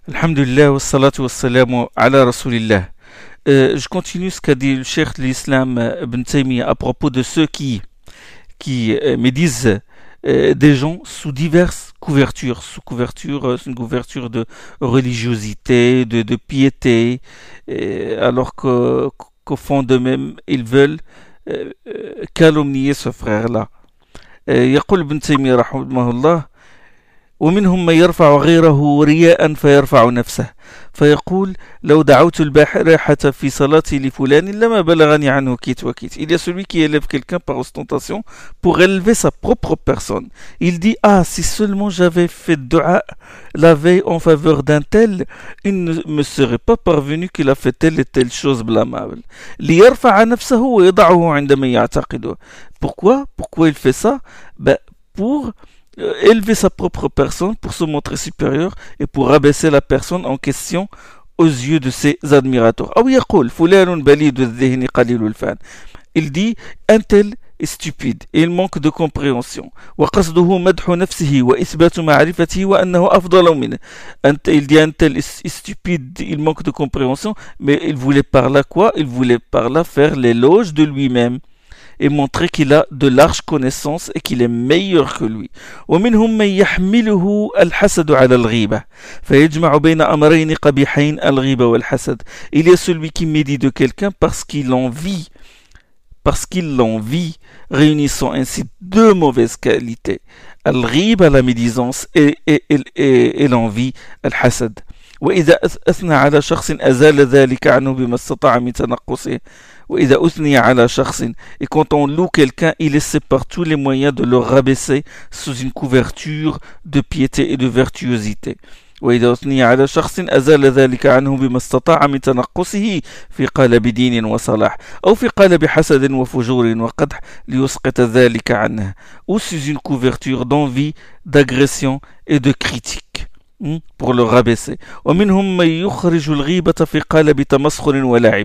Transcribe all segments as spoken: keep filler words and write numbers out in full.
Alhamdulillah wa salatu wa salamu ala rasulillah. Euh, je continue ce qu'a dit le cheikh de l'islam euh, Ibn Taymiyyah à propos de ceux qui, qui euh, médisent euh, des gens sous diverses couvertures. Sous couverture, euh, une couverture de religiosité, de, de piété, euh, alors que, qu'au fond d'eux-mêmes, ils veulent euh, euh, calomnier ce frère-là. Euh, يقول ابن تيمية رحمه الله: ومنهم من يرفع غيره رياء فيرفع نفسه فيقول لو دعوت البارحة في صلاتي لفلان لما بلغني عنه كيت وكيت. Il y a celui qui élève quelqu'un par ostentation pour élever sa propre personne. Il dit: ah, si seulement j'avais fait dua la veille en faveur d'un tel, il ne me serait pas parvenu qu'il a fait telle et telle chose blâmable. ليرفع نفسه ويضعه عند من يعتقده. Pourquoi? Pourquoi il fait ça? Ben, pour euh, élever sa propre personne, pour se montrer supérieur et pour abaisser la personne en question aux yeux de ses admirateurs. أو يقول فلان بليد الذهن قليل الفهم. Il dit: un tel est stupide et il manque de compréhension. وقصده مدح نفسه وإثبات معرفته وأنه أفضل منه. Il dit: un tel est stupide, il manque de compréhension, mais il voulait par là quoi? Il voulait par là faire l'éloge de lui-même et montrer qu'il a de larges connaissances et qu'il est meilleur que lui. ومنهم من يحمله الحسد على الغيبة فيجمع بين أمرين قبيحين الغيبة والحسد. Il y a celui qui médit de quelqu'un parce qu'il envie, parce qu'il l'envie, réunissant ainsi deux mauvaises qualités: الغيبة, la médisance, et, et, et, et, et l'envie, الحسد. وإذا أثنى على شخص أزال ذلك عنه بما استطاع من تنقصه. وإذا أثني على شخص, et quand on loue quelqu'un, il essaie par tous les moyens de le rabaisser sous une couverture de piété et de virtuosité. وإذا أثني على شخص أزال ذلك عنه بما استطاع من تنقصه في قالب دين وصلاح أو في قالب حسد وفجور وقدح ليسقط ذلك عنه, ou sous une couverture d'envie, d'agression et de critique, pour le rabaisser. ومنهم من يخرج الغيبة في قالب تمسخر ولعب.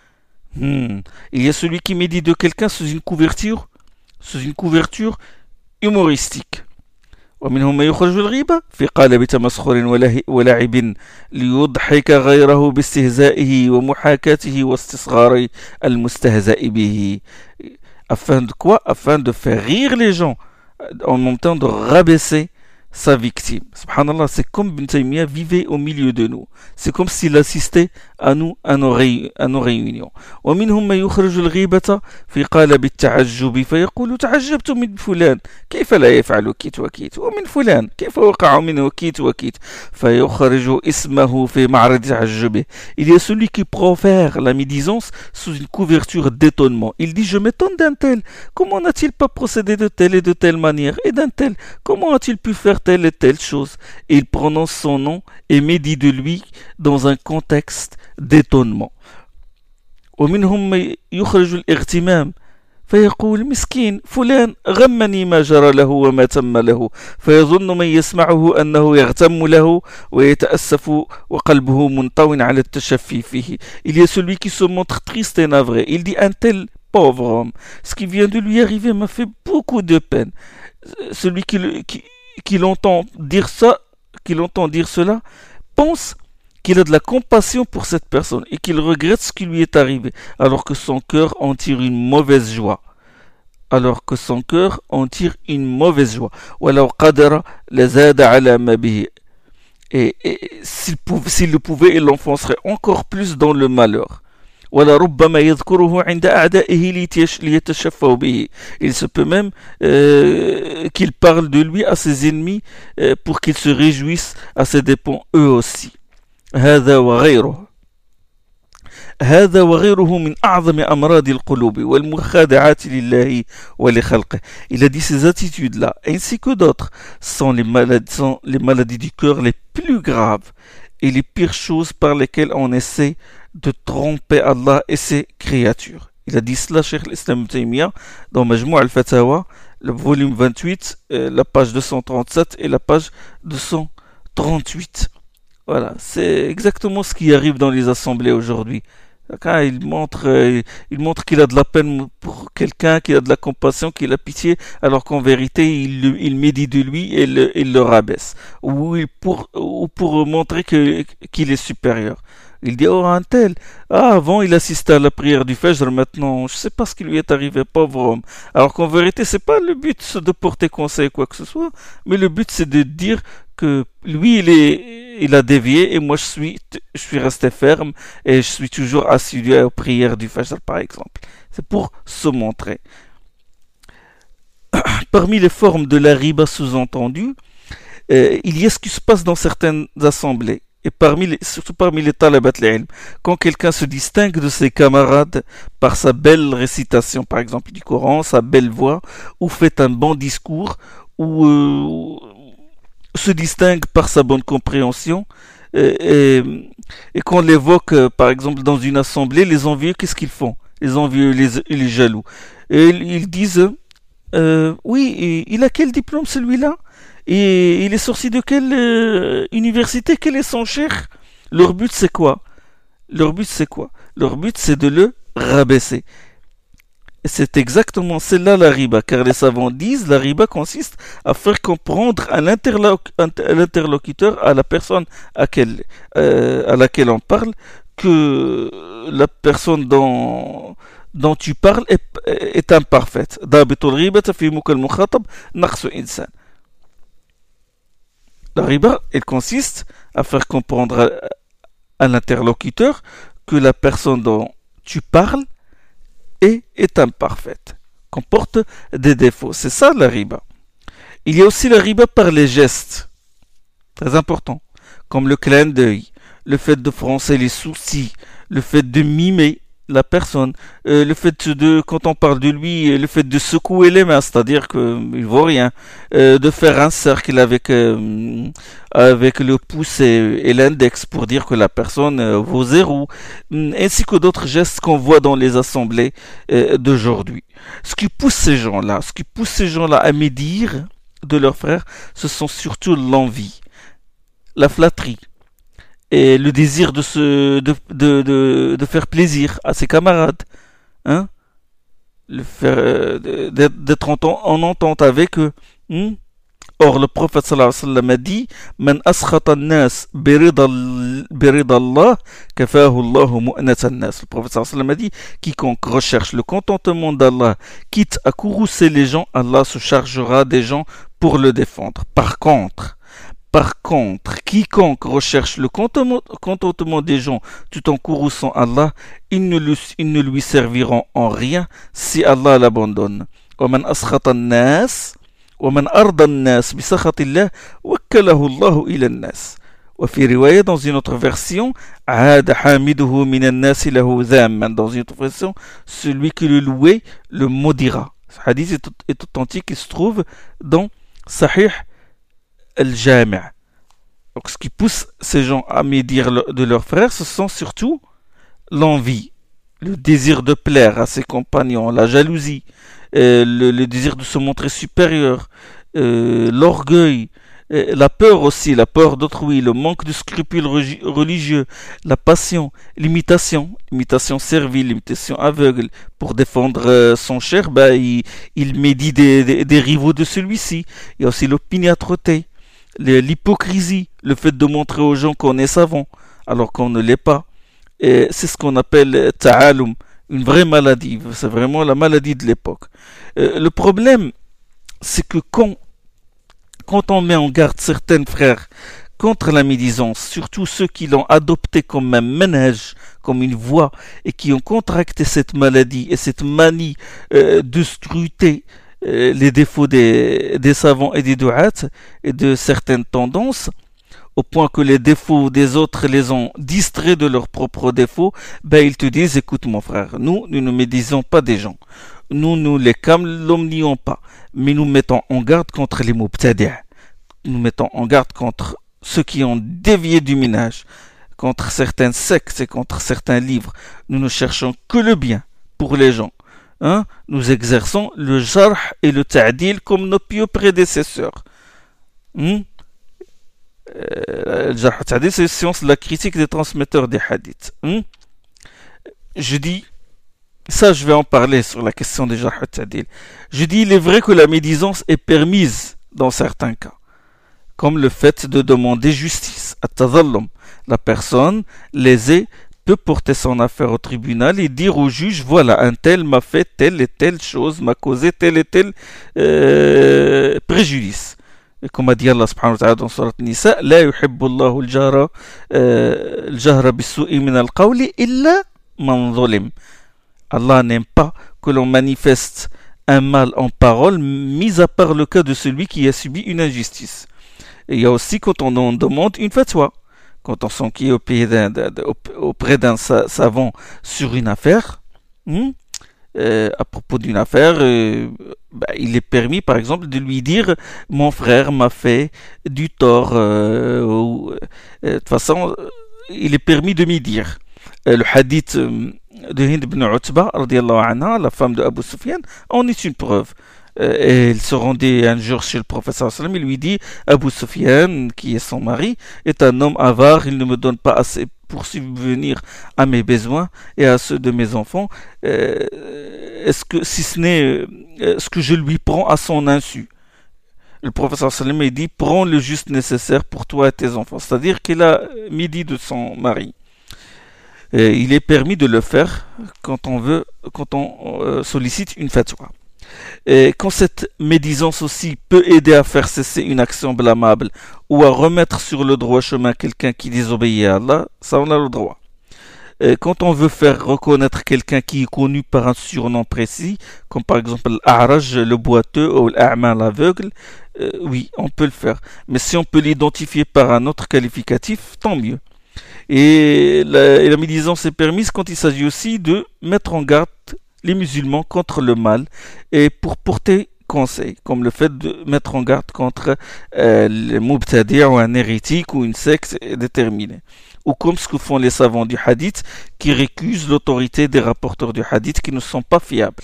Hmm. Il y a celui qui médit de quelqu'un sous une couverture, sous une couverture humoristique. ومنهم من يخرج الغيبة في قالب تمسخر ولعب ليضحك غيره باستهزائه ومحاكاته واستصغار المستهزأ به. Afin de quoi? Afin de faire rire les gens, en même temps de rabaisser sa victime. Subhanallah, c'est comme Ibn Taymiyyah vivait au milieu de nous. C'est comme s'il assistait à nous, à nos, ré, à nos réunions. ومنهم من يخرج الغيبة في قالب التعجب فيقول تعجبت من فلان كيف لا يفعل كيت وكيت ومن فلان كيف وقع منه كيت وكيت فيخرج اسمه في معرض تعجبه. Il y a celui qui profère la médisance sous une couverture d'étonnement. Il dit: je m'étonne d'un tel, comment n'a-t-il pas procédé de telle et de telle manière, et d'un tel, comment a-t-il pu faire telle et telle chose? Et il prononce son nom et médit de lui dans un contexte d'étonnement. ومنهم من يخرج الاغتمام فيقول مسكين فلان غمني ما جرى له وما تم له فيظن من يسمعه أنه يغتم له ويتأسف وقلبه منطوٍ على التشفي فيه. Il y a celui qui se montre triste et navré. Il dit: un tel pauvre homme, ce qui vient de lui arriver m'a fait beaucoup de peine. Celui qui, qui, qui l'entend dire ça, qui l'entend dire cela, pense qu'il a de la compassion pour cette personne et qu'il regrette ce qui lui est arrivé, alors que son cœur en tire une mauvaise joie. Alors que son cœur en tire une mauvaise joie. وَلَوْ قَدَرَ لَزَادَ عَلَى مَا بِهِ. Et, et s'il, pouvait, s'il le pouvait, il l'enfoncerait encore plus dans le malheur. ولربما يذكره عند أعدائه ليتشفوا به. Il se peut même euh, qu'il parle de lui à ses ennemis euh, pour qu'ils se réjouissent à ses dépens eux aussi. هذا وغيره هذا وغيره من أعظم أمراض القلوب والمخادعات لله ولخلقه. Il a dit: ces attitudes-là, ainsi que d'autres, sont les maladies, sont les maladies du cœur les plus graves et les pires choses par lesquelles on essaie de tromper Allah et ses créatures. Il a dit cela, Cheikh l'Islam Ibn Taymiyyah, dans Majmou' al-Fatawa, le volume vingt-huit, euh, la page deux cent trente-sept et la page deux cent trente-huit. Voilà, c'est exactement ce qui arrive dans les assemblées aujourd'hui. D'accord, il montre, euh, il montre qu'il a de la peine pour quelqu'un, qu'il a de la compassion, qu'il a pitié, alors qu'en vérité, il, le- il médit de lui et le, il le rabaisse. Ou il- pour, ou pour montrer que, qu'il est supérieur. Il dit, oh, un tel, ah, avant il assistait à la prière du Fajr, maintenant, je sais pas ce qui lui est arrivé, pauvre homme. Alors qu'en vérité, c'est pas le but de porter conseil quoi que ce soit, mais le but c'est de dire que lui, il est, il a dévié et moi je suis, je suis resté ferme et je suis toujours assidu aux prières du Fajr, par exemple. C'est pour se montrer. Parmi les formes de la riba sous-entendue, euh, il y a ce qui se passe dans certaines assemblées. Et parmi les, surtout parmi les talabat al-ilm, quand quelqu'un se distingue de ses camarades par sa belle récitation, par exemple du Coran, sa belle voix, ou fait un bon discours, ou euh, se distingue par sa bonne compréhension, et, et, et qu'on l'évoque, euh, par exemple, dans une assemblée, les envieux, qu'est-ce qu'ils font? Les envieux, les, les jaloux. Et ils, ils disent, euh, oui, il a quel diplôme celui-là? Et il est sorti de quelle euh, université? Quel est son cher? Leur but c'est quoi? Leur but c'est quoi? Leur but c'est de le rabaisser. Et c'est exactement celle-là la riba, car les savants disent la riba consiste à faire comprendre à l'interlocuteur, à la personne à, quelle, euh, à laquelle on parle, que la personne dont, dont tu parles est, est imparfaite. La riba, elle consiste à faire comprendre à, à l'interlocuteur que la personne dont tu parles est, est imparfaite, comporte des défauts. C'est ça la riba. Il y a aussi la riba par les gestes, très important, comme le clin d'œil, le fait de froncer les sourcils, le fait de mimer la personne, euh, le fait de, quand on parle de lui, le fait de secouer les mains, c'est-à-dire qu'il ne vaut rien, euh, de faire un cercle avec, euh, avec le pouce et, et l'index pour dire que la personne euh, vaut zéro, ainsi que d'autres gestes qu'on voit dans les assemblées euh, d'aujourd'hui. Ce qui pousse ces gens-là, ce qui pousse ces gens-là à médire de leurs frères, ce sont surtout l'envie, la flatterie, et le désir de, se, de, de, de, de faire plaisir à ses camarades, hein, le faire, euh, d'être en, en entente avec eux. Hein. Or, le prophète sallallahu alayhi wa sallam a dit Man askhata an-nas birida Allah, kafahu Allahu mu'nat an-nas. Le prophète sallallahu alayhi wa sallam a dit quiconque recherche le contentement d'Allah, quitte à courroucer les gens, Allah se chargera des gens pour le défendre. Par contre, Par contre, quiconque recherche le contentement des gens tout en courrouçant Allah, ils ne, lui, ils ne lui serviront en rien si Allah l'abandonne. ومن أسخط الناس ومن أرضى الناس بسخط الله وكله الله إلى الناس. وفي رواية, dans une autre version, عاد حامده من الناس له ذاما. Dans une autre version, celui qui le louait le maudira. Ce hadith est, est authentique, il se trouve dans Sahih Al-Jami'. Donc ce qui pousse ces gens à médire de leurs frères, ce sont surtout l'envie, le désir de plaire à ses compagnons, la jalousie, euh, le, le désir de se montrer supérieur, euh, l'orgueil, euh, la peur aussi, la peur d'autrui, le manque de scrupules religieux, la passion, l'imitation, l'imitation servile, l'imitation aveugle. Pour défendre euh, son cher, bah, il, il médit des, des, des rivaux de celui-ci. Il y a aussi l'opiniâtreté, l'hypocrisie, le fait de montrer aux gens qu'on est savant alors qu'on ne l'est pas. Et c'est ce qu'on appelle ta'alum, une vraie maladie. C'est vraiment la maladie de l'époque. Euh, le problème, c'est que quand, quand on met en garde certains frères contre la médisance, surtout ceux qui l'ont adopté comme un manhaj, comme une voie, et qui ont contracté cette maladie et cette manie euh, de scruter les défauts des, des savants et des du'at et de certaines tendances, au point que les défauts des autres les ont distraits de leurs propres défauts, ben ils te disent, écoute mon frère, nous, nous ne médisons pas des gens. Nous, nous les calomnions pas, mais nous mettons en garde contre les mubtadi'. Nous mettons en garde contre ceux qui ont dévié du minhaj, contre certaines sectes et contre certains livres. Nous ne cherchons que le bien pour les gens. Hein, nous exerçons le jarh et le ta'dil comme nos pieux prédécesseurs. Hum? Euh, le jarh et le ta'dil, c'est la science de la critique des transmetteurs des hadiths. Hum? je dis, ça je vais en parler sur la question des jarh al-ta'dil. Je dis, il est vrai que la médisance est permise dans certains cas, comme le fait de demander justice, at-tadhallum. La personne lésée peut porter son affaire au tribunal et dire au juge, voilà, un tel m'a fait telle et telle chose, m'a causé tel et tel euh, préjudice. Et comme a dit Allah subhanahu wa ta'ala dans Surat Nisa, la yuhibbu Allahu al-jahra al-jahra bis-su'i min al-qawli illa man zulim. Allah n'aime pas que l'on manifeste un mal en parole, mis à part le cas de celui qui a subi une injustice. Et il y a aussi quand on en demande une fatwa. Quand on s'enquille auprès d'un savant sur une affaire, hmm, euh, à propos d'une affaire, euh, bah, il est permis par exemple de lui dire mon frère m'a fait du tort. Euh, ou, euh, de toute façon, il est permis de m'y dire. Euh, le hadith euh, de Hind ibn Utba, radiallahu anha, la femme de Abu Sufyan, en est une preuve. Et il se rendait un jour chez le prophète sallam, il lui dit, Abu Sufyan, qui est son mari, est un homme avare, il ne me donne pas assez pour subvenir à mes besoins et à ceux de mes enfants. Euh, est-ce que, si ce n'est euh, ce que je lui prends à son insu? Le prophète sallam dit, prends le juste nécessaire pour toi et tes enfants. C'est-à-dire qu'il a midi de son mari. Et il est permis de le faire quand on veut, quand on euh, sollicite une fatwa. Et quand cette médisance aussi peut aider à faire cesser une action blâmable ou à remettre sur le droit chemin quelqu'un qui désobéit à Allah, ça on a le droit. Et quand on veut faire reconnaître quelqu'un qui est connu par un surnom précis, comme par exemple l'A'raj, le boiteux, ou l'A'ma, l'aveugle, euh, oui, on peut le faire. Mais si on peut l'identifier par un autre qualificatif, tant mieux. Et la, et la médisance est permise quand il s'agit aussi de mettre en garde les musulmans contre le mal et pour porter conseil, comme le fait de mettre en garde contre euh, le mubtadi' ou un hérétique ou une secte déterminée. Ou comme ce que font les savants du hadith qui récusent l'autorité des rapporteurs du hadith qui ne sont pas fiables.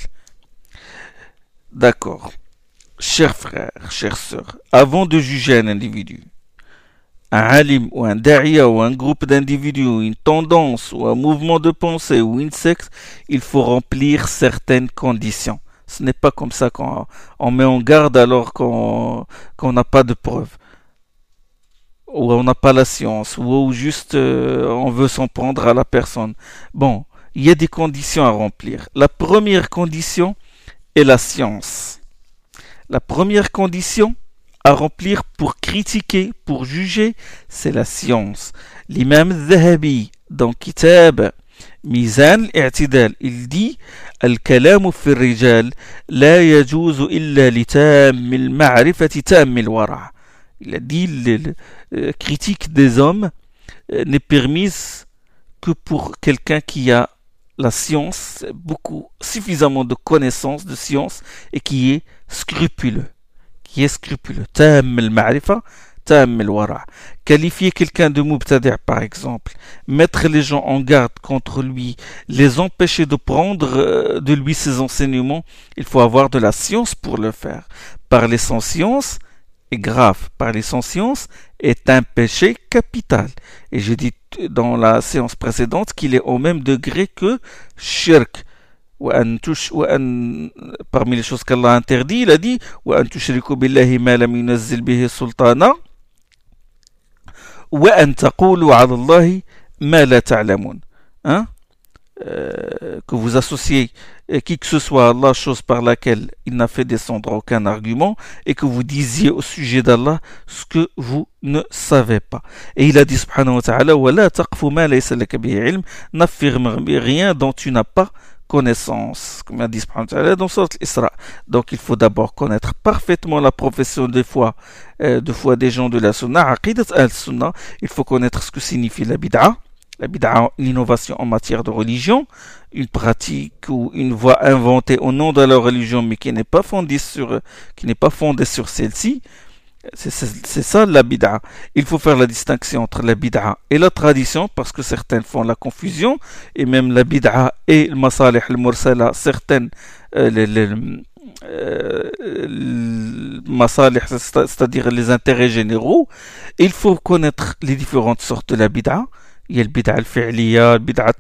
D'accord. Chers frères, chères sœurs, avant de juger un individu, un alim ou un da'iya ou un groupe d'individus, ou une tendance ou un mouvement de pensée ou une secte, il faut remplir certaines conditions. Ce n'est pas comme ça qu'on on met en garde alors qu'on qu'on n'a pas de preuves, ou on n'a pas la science, ou juste euh, on veut s'en prendre à la personne. Bon, il y a des conditions à remplir. La première condition est la science. La première condition à remplir pour critiquer, pour juger, c'est la science. L'imam Zahabi, dans Kitab Mizan al-i'tidal, il dit Al-kalamu fi rijal la yajuzu illa li tam al-ma'rifati tam al-wara'. Il a dit la critique des hommes euh, n'est permise que pour quelqu'un qui a la science, beaucoup, suffisamment de connaissances de science et qui est scrupuleux. Qui est scrupuleux. Tam al-ma'rifa, tam al-wara'. Qualifier quelqu'un de mubtadi' par exemple, mettre les gens en garde contre lui, les empêcher de prendre de lui ses enseignements, il faut avoir de la science pour le faire. Parler sans science est grave. Parler sans science est un péché capital. Et j'ai dit dans la séance précédente qu'il est au même degré que shirk. Parmi les choses qu'Allah interdit, il a dit وأن تشركوا بالله ما لم ينزل به سلطانا وأن تقولوا على الله ما لا تعلمون. Hein? Euh, que vous associez qui que ce soit à Allah, chose par laquelle il n'a fait descendre aucun argument, et que vous disiez au sujet d'Allah ce que vous ne savez pas. Et il a dit subhanahu wa ta'ala وَلَا تَقْفُ مَا لَيْسَ لَكَ بِهِ عِلْمٍ, n'affirme rien dont tu n'as pas connaissance, comme a dit subhanahu wa ta'ala dans Surat Isra. Donc il faut d'abord connaître parfaitement la profession de foi, euh, de foi des gens de la Sunna, Aqidat al-Sunna. Il faut connaître ce que signifie la bid'a. La bid'a, l'innovation en matière de religion, une pratique ou une voie inventée au nom de la religion, mais qui n'est pas fondée sur, qui n'est pas fondée sur celle-ci. C'est, c'est, c'est ça la bid'a. Il faut faire la distinction entre la bid'a et la tradition, parce que certaines font la confusion, et même la bid'a et le masalih al-mursala, certaines, euh, les, les, euh, le masalih, c'est-à-dire les intérêts généraux. Il faut connaître les différentes sortes de la bid'a. Il y a le bid'a al-fi'liya, le bid'a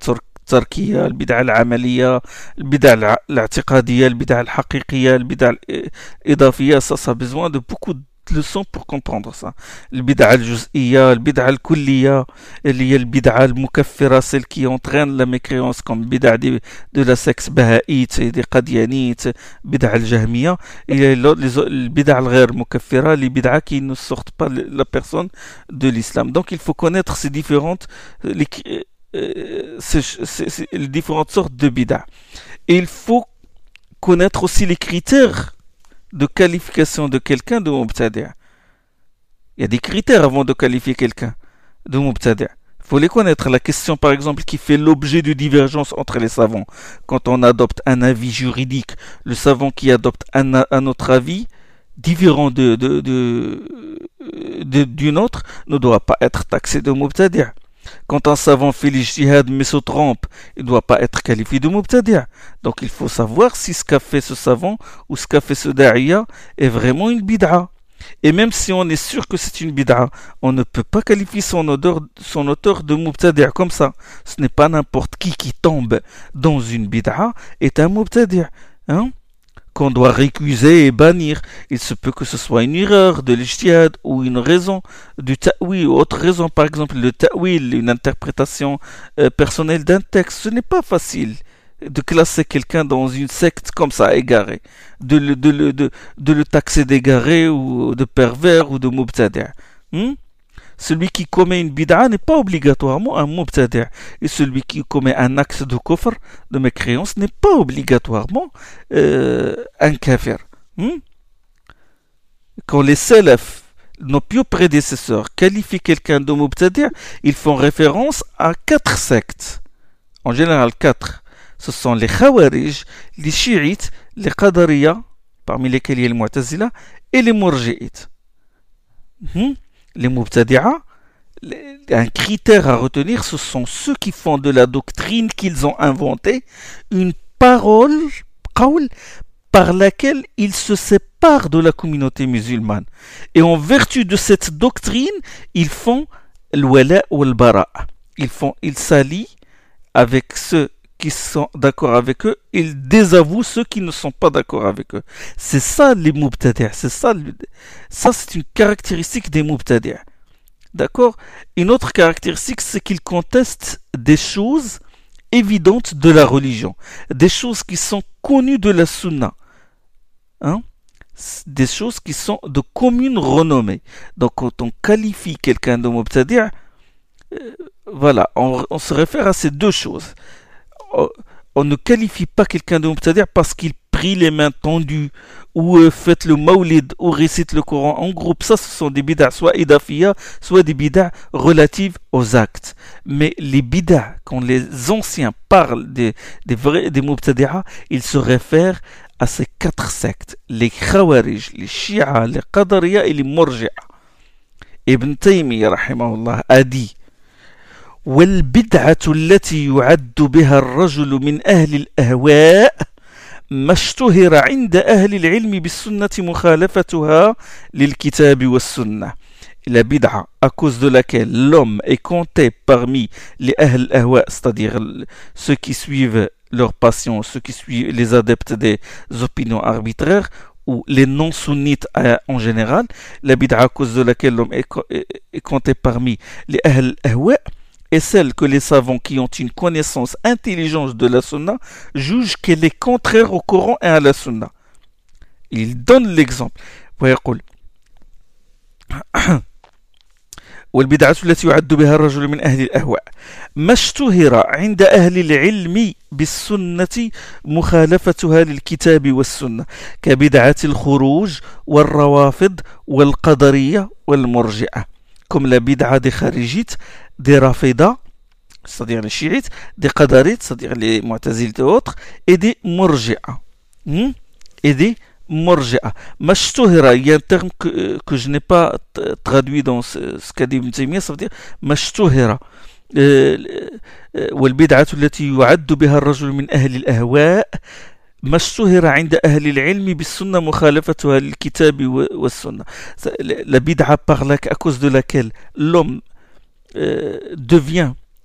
التركية، البدعة العملية، البدعة الع- الاعتقادية، البدعة الحقيقية، البدعة الإضافية. Ça, ça a besoin de beaucoup de leçons pour comprendre ça. البدعة الجزئية، البدعة الكلية، اللي هي البدعة المكفرة، celle qui entraîne la mécréance comme بدعة دي- de la secte بهائيت، des قديانيت، بدعة الجهمية. Il y a l'autre- les autres- البدع الغير مكفرة، les بدعة qui ne sortent pas la personne de l'islam. Donc il faut connaître ces différentes les, euh, ces, ces- ces- les différentes sortes de bid'a. Et il faut connaître aussi les critères de qualification de quelqu'un de mubtadi'. Il y a des critères avant de qualifier quelqu'un de mubtadi'. Il faut les connaître. La question, par exemple, qui fait l'objet de divergence entre les savants. Quand on adopte un avis juridique, le savant qui adopte un, un autre avis différent de, de, de, de- d'une autre ne doit pas être taxé de mubtadi'. Quand un savant fait l'ijtihad mais se trompe, il ne doit pas être qualifié de mubtadi'. Donc il faut savoir si ce qu'a fait ce savant ou ce qu'a fait ce da'iya est vraiment une bid'a. Et même si on est sûr que c'est une bid'a, on ne peut pas qualifier son auteur, son auteur de mubtadi' comme ça. Ce n'est pas n'importe qui qui tombe dans une bid'a est un mubtadi'. Hein? Qu'on doit récuser et bannir. Il se peut que ce soit une erreur de l'ijtihad ou une raison du ta'wil ou autre raison. Par exemple, le ta'wil, une interprétation euh, personnelle d'un texte. Ce n'est pas facile de classer quelqu'un dans une secte comme ça, égaré, de le, de le, de, de le taxer d'égaré ou de pervers ou de mubtadi'. Hmm? Celui qui commet une bid'a n'est pas obligatoirement un mubtadi'. Et celui qui commet un acte de kufr, de mécréance, n'est pas obligatoirement euh, un kafir. Hmm? Quand les salafs, nos pieux prédécesseurs, qualifient quelqu'un de mubtadi', ils font référence à quatre sectes. En général, quatre. Ce sont les khawarij, les chiites, les qadariya, parmi lesquels il y a les mu'tazila, et les murji'ites. Hmm? Les mubtadi'a, un critère à retenir, ce sont ceux qui font de la doctrine qu'ils ont inventée une parole, qawl, par laquelle ils se séparent de la communauté musulmane. Et en vertu de cette doctrine, ils font l'wala ou l'bara. Ils font, ils s'allient avec ceux qui sont d'accord avec eux, ils désavouent ceux qui ne sont pas d'accord avec eux. C'est ça les mubtadi', c'est ça, ça c'est une caractéristique des mubtadi'. D'accord? Une autre caractéristique, c'est qu'ils contestent des choses évidentes de la religion, des choses qui sont connues de la sunna, hein? Des choses qui sont de commune renommée. Donc quand on qualifie quelqu'un de mubtadi', euh, voilà, on, on se réfère à ces deux choses. On ne qualifie pas quelqu'un de mubtadi' parce qu'il prie les mains tendues ou euh, fait le maulid ou récite le Coran en groupe. Ça, ce sont des bid'a soit idafiya, soit des bid'a relatives aux actes. Mais les bid'a, quand les anciens parlent des, des vrais des mubtadi'a, ils se réfèrent à ces quatre sectes, les khawarij, les shi'a, les qadariya et les murji'a. Ibn Taymiyyah rahimahullah a dit: والبدعة التي يعد بها الرجل من أهل الأهواء ما اشتهر عند أهل العلم بالسنة مخالفتها للكتاب والسنة. La bid'a à cause de laquelle l'homme est compté parmi les ahl ahwa, c'est-à-dire ceux qui suivent leur passion, ceux qui suivent les adeptes des opinions arbitraires ou les non-sunnites en général, la bid'a à cause de laquelle l'homme est, est compté parmi les ahl ahwa est celle que les savants qui ont une connaissance intelligente de la sunna jugent qu'elle est contraire au Coran et à la sunna. Il donne l'exemple. ويقول والبدعة التي يعد بها الرجل من أهل الأهواء ما اشتهر عند أهل العلم بالسنة مخالفتها للكتاب والسنة كبدعة الخروج والروافض والقدرية والمرجئة comme la bid'a des kharijites, des rafidas, c'est-à-dire les chiites, des qadarites, c'est-à-dire les mu'tazilites et autres, et des murji'a. Hmm? Et des murji'a. Mashtuhira, il y a un terme que, que je n'ai pas traduit dans ce, ce qu'a dit Ibn Taymiyyah, ça veut dire mashtuhira. والبدعة التي يعد بها الرجل من أهل الأهواء ما اشتهر عند أهل العلم بالسنة مخالفتها للكتاب والسنة. La bid'a par la, à cause de laquelle l'homme euh, devient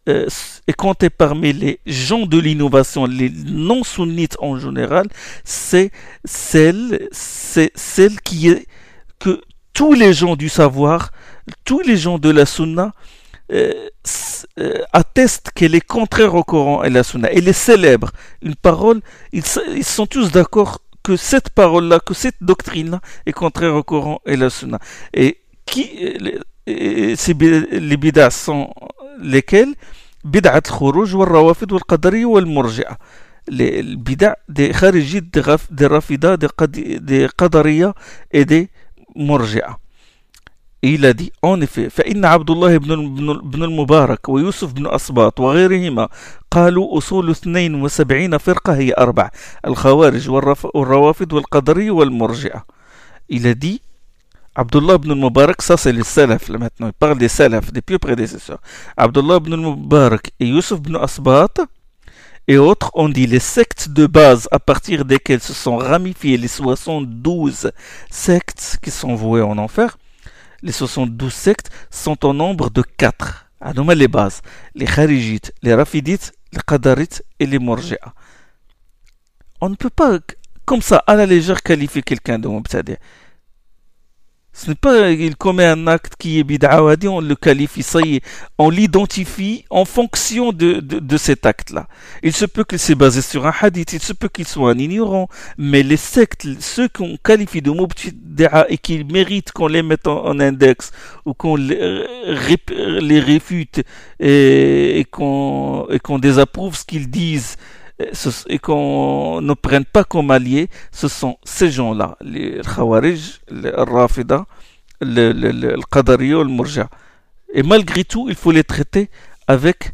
euh, est compté parmi les gens de l'innovation, les non-sunnites en général, c'est celle, c'est celle qui est que tous les gens du savoir, tous les gens de la sunna euh, euh, attestent qu'elle est contraire au Coran et la sunna. Elle est célèbre. Une parole, ils, ils sont tous d'accord que cette parole-là, que cette doctrine-là est contraire au Coran et la sunna. Et qui, et, c'est, les bid'as sont lesquels? Bid'at al-khuruj wal-rawafid wal-qadari wal-murji'a. Les bid'as des kharijites, des, raf, des rafidas, des, qadi, des qadariya et des murji'a. Il a dit, en effet, فإن عبد الله بن بن المبارك ويوسف بن أسباط وغيرهما قالوا أصول اثنين وسبعين فرقة هي أربع الخوارج والروافد والقدري والمرجئة. Il a dit, Abdullah ibn al-Mubarak, ça c'est les salaf, là maintenant, il parle des salaf, des pieux prédécesseurs. Abdullah ibn al-Mubarak et Yusuf ibn Asbat et autres ont dit les sectes de base à partir desquelles se sont ramifiées les soixante-douze sectes qui sont vouées en enfer. Les soixante-douze sectes sont au nombre de quatre. À nommer les bases, les kharijites, les rafidites, les qadarites et les murji'a. On ne peut pas, comme ça, à la légère, qualifier quelqu'un de mubtadi'. Ce n'est pas qu'il commet un acte qui est bid'a, on le qualifie, ça y est, on l'identifie en fonction de, de, de cet acte-là. Il se peut qu'il s'est basé sur un hadith, il se peut qu'il soit un ignorant, mais les sectes, ceux qu'on qualifie de mubtadi'a et qui méritent qu'on les mette en, en index ou qu'on les, les réfute et, et qu'on, et qu'on désapprouve ce qu'ils disent, et qu'on ne prenne pas comme alliés, ce sont ces gens-là, les Khawarij, les Rafida, le, le, le, le Qadariya, le Murja. Et malgré tout, il faut les traiter avec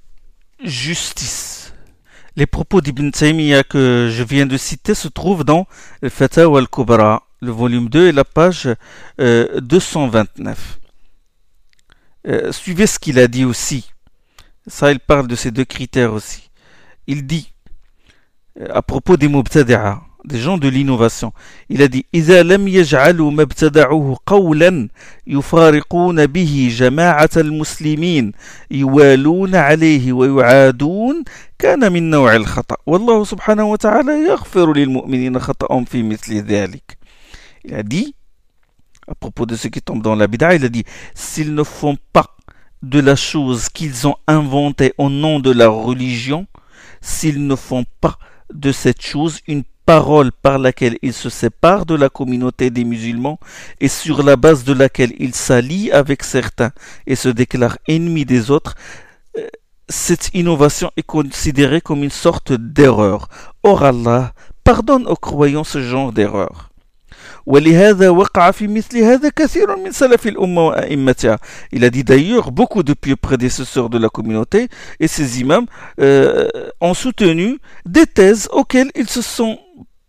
justice. Les propos d'Ibn Taymiyyah que je viens de citer se trouvent dans le Fatawa al-Kubra, le volume deux et la page euh, deux cent vingt-neuf. Euh, suivez ce qu'il a dit aussi. Ça, il parle de ces deux critères aussi. Il dit, à propos des mubtadi'a, des gens de l'innovation, il a dit إذا لم يجعلوا ما ابتدعوه قولا يفارقون به جماعة المسلمين يوالون عليه ويعادون كان من نوع الخطأ والله سبحانه وتعالى يغفر للمؤمنين خطأهم في مثل ذلك. Il a dit, à propos de ceux qui tombent dans la bid'a, il a dit, s'ils ne font pas de la chose qu'ils ont inventée au nom de la religion, s'ils ne font pas de cette chose une parole par laquelle ils se séparent de la communauté des musulmans et sur la base de laquelle ils s'allient avec certains et se déclarent ennemis des autres, cette innovation est considérée comme une sorte d'erreur. Or Allah pardonne aux croyants ce genre d'erreur. ولهذا وقع في مثل هذا كثير من سلف الأمة وأئمتها. Il a dit d'ailleurs beaucoup de pieux prédécesseurs de la communauté et ces imams euh, ont soutenu des thèses auxquelles ils se sont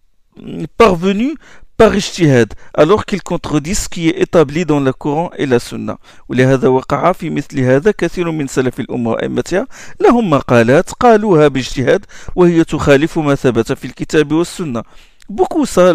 parvenus par ijtihad alors qu'ils contredisent ce qui est établi dans le Coran et la Sunna. ولهذا وقع في مثل هذا كثير من سلف الأمة وأئمتها لهم مقالات قالوها باجتهاد وهي تخالف ما ثبت في الكتاب والسنة. Beaucoup ça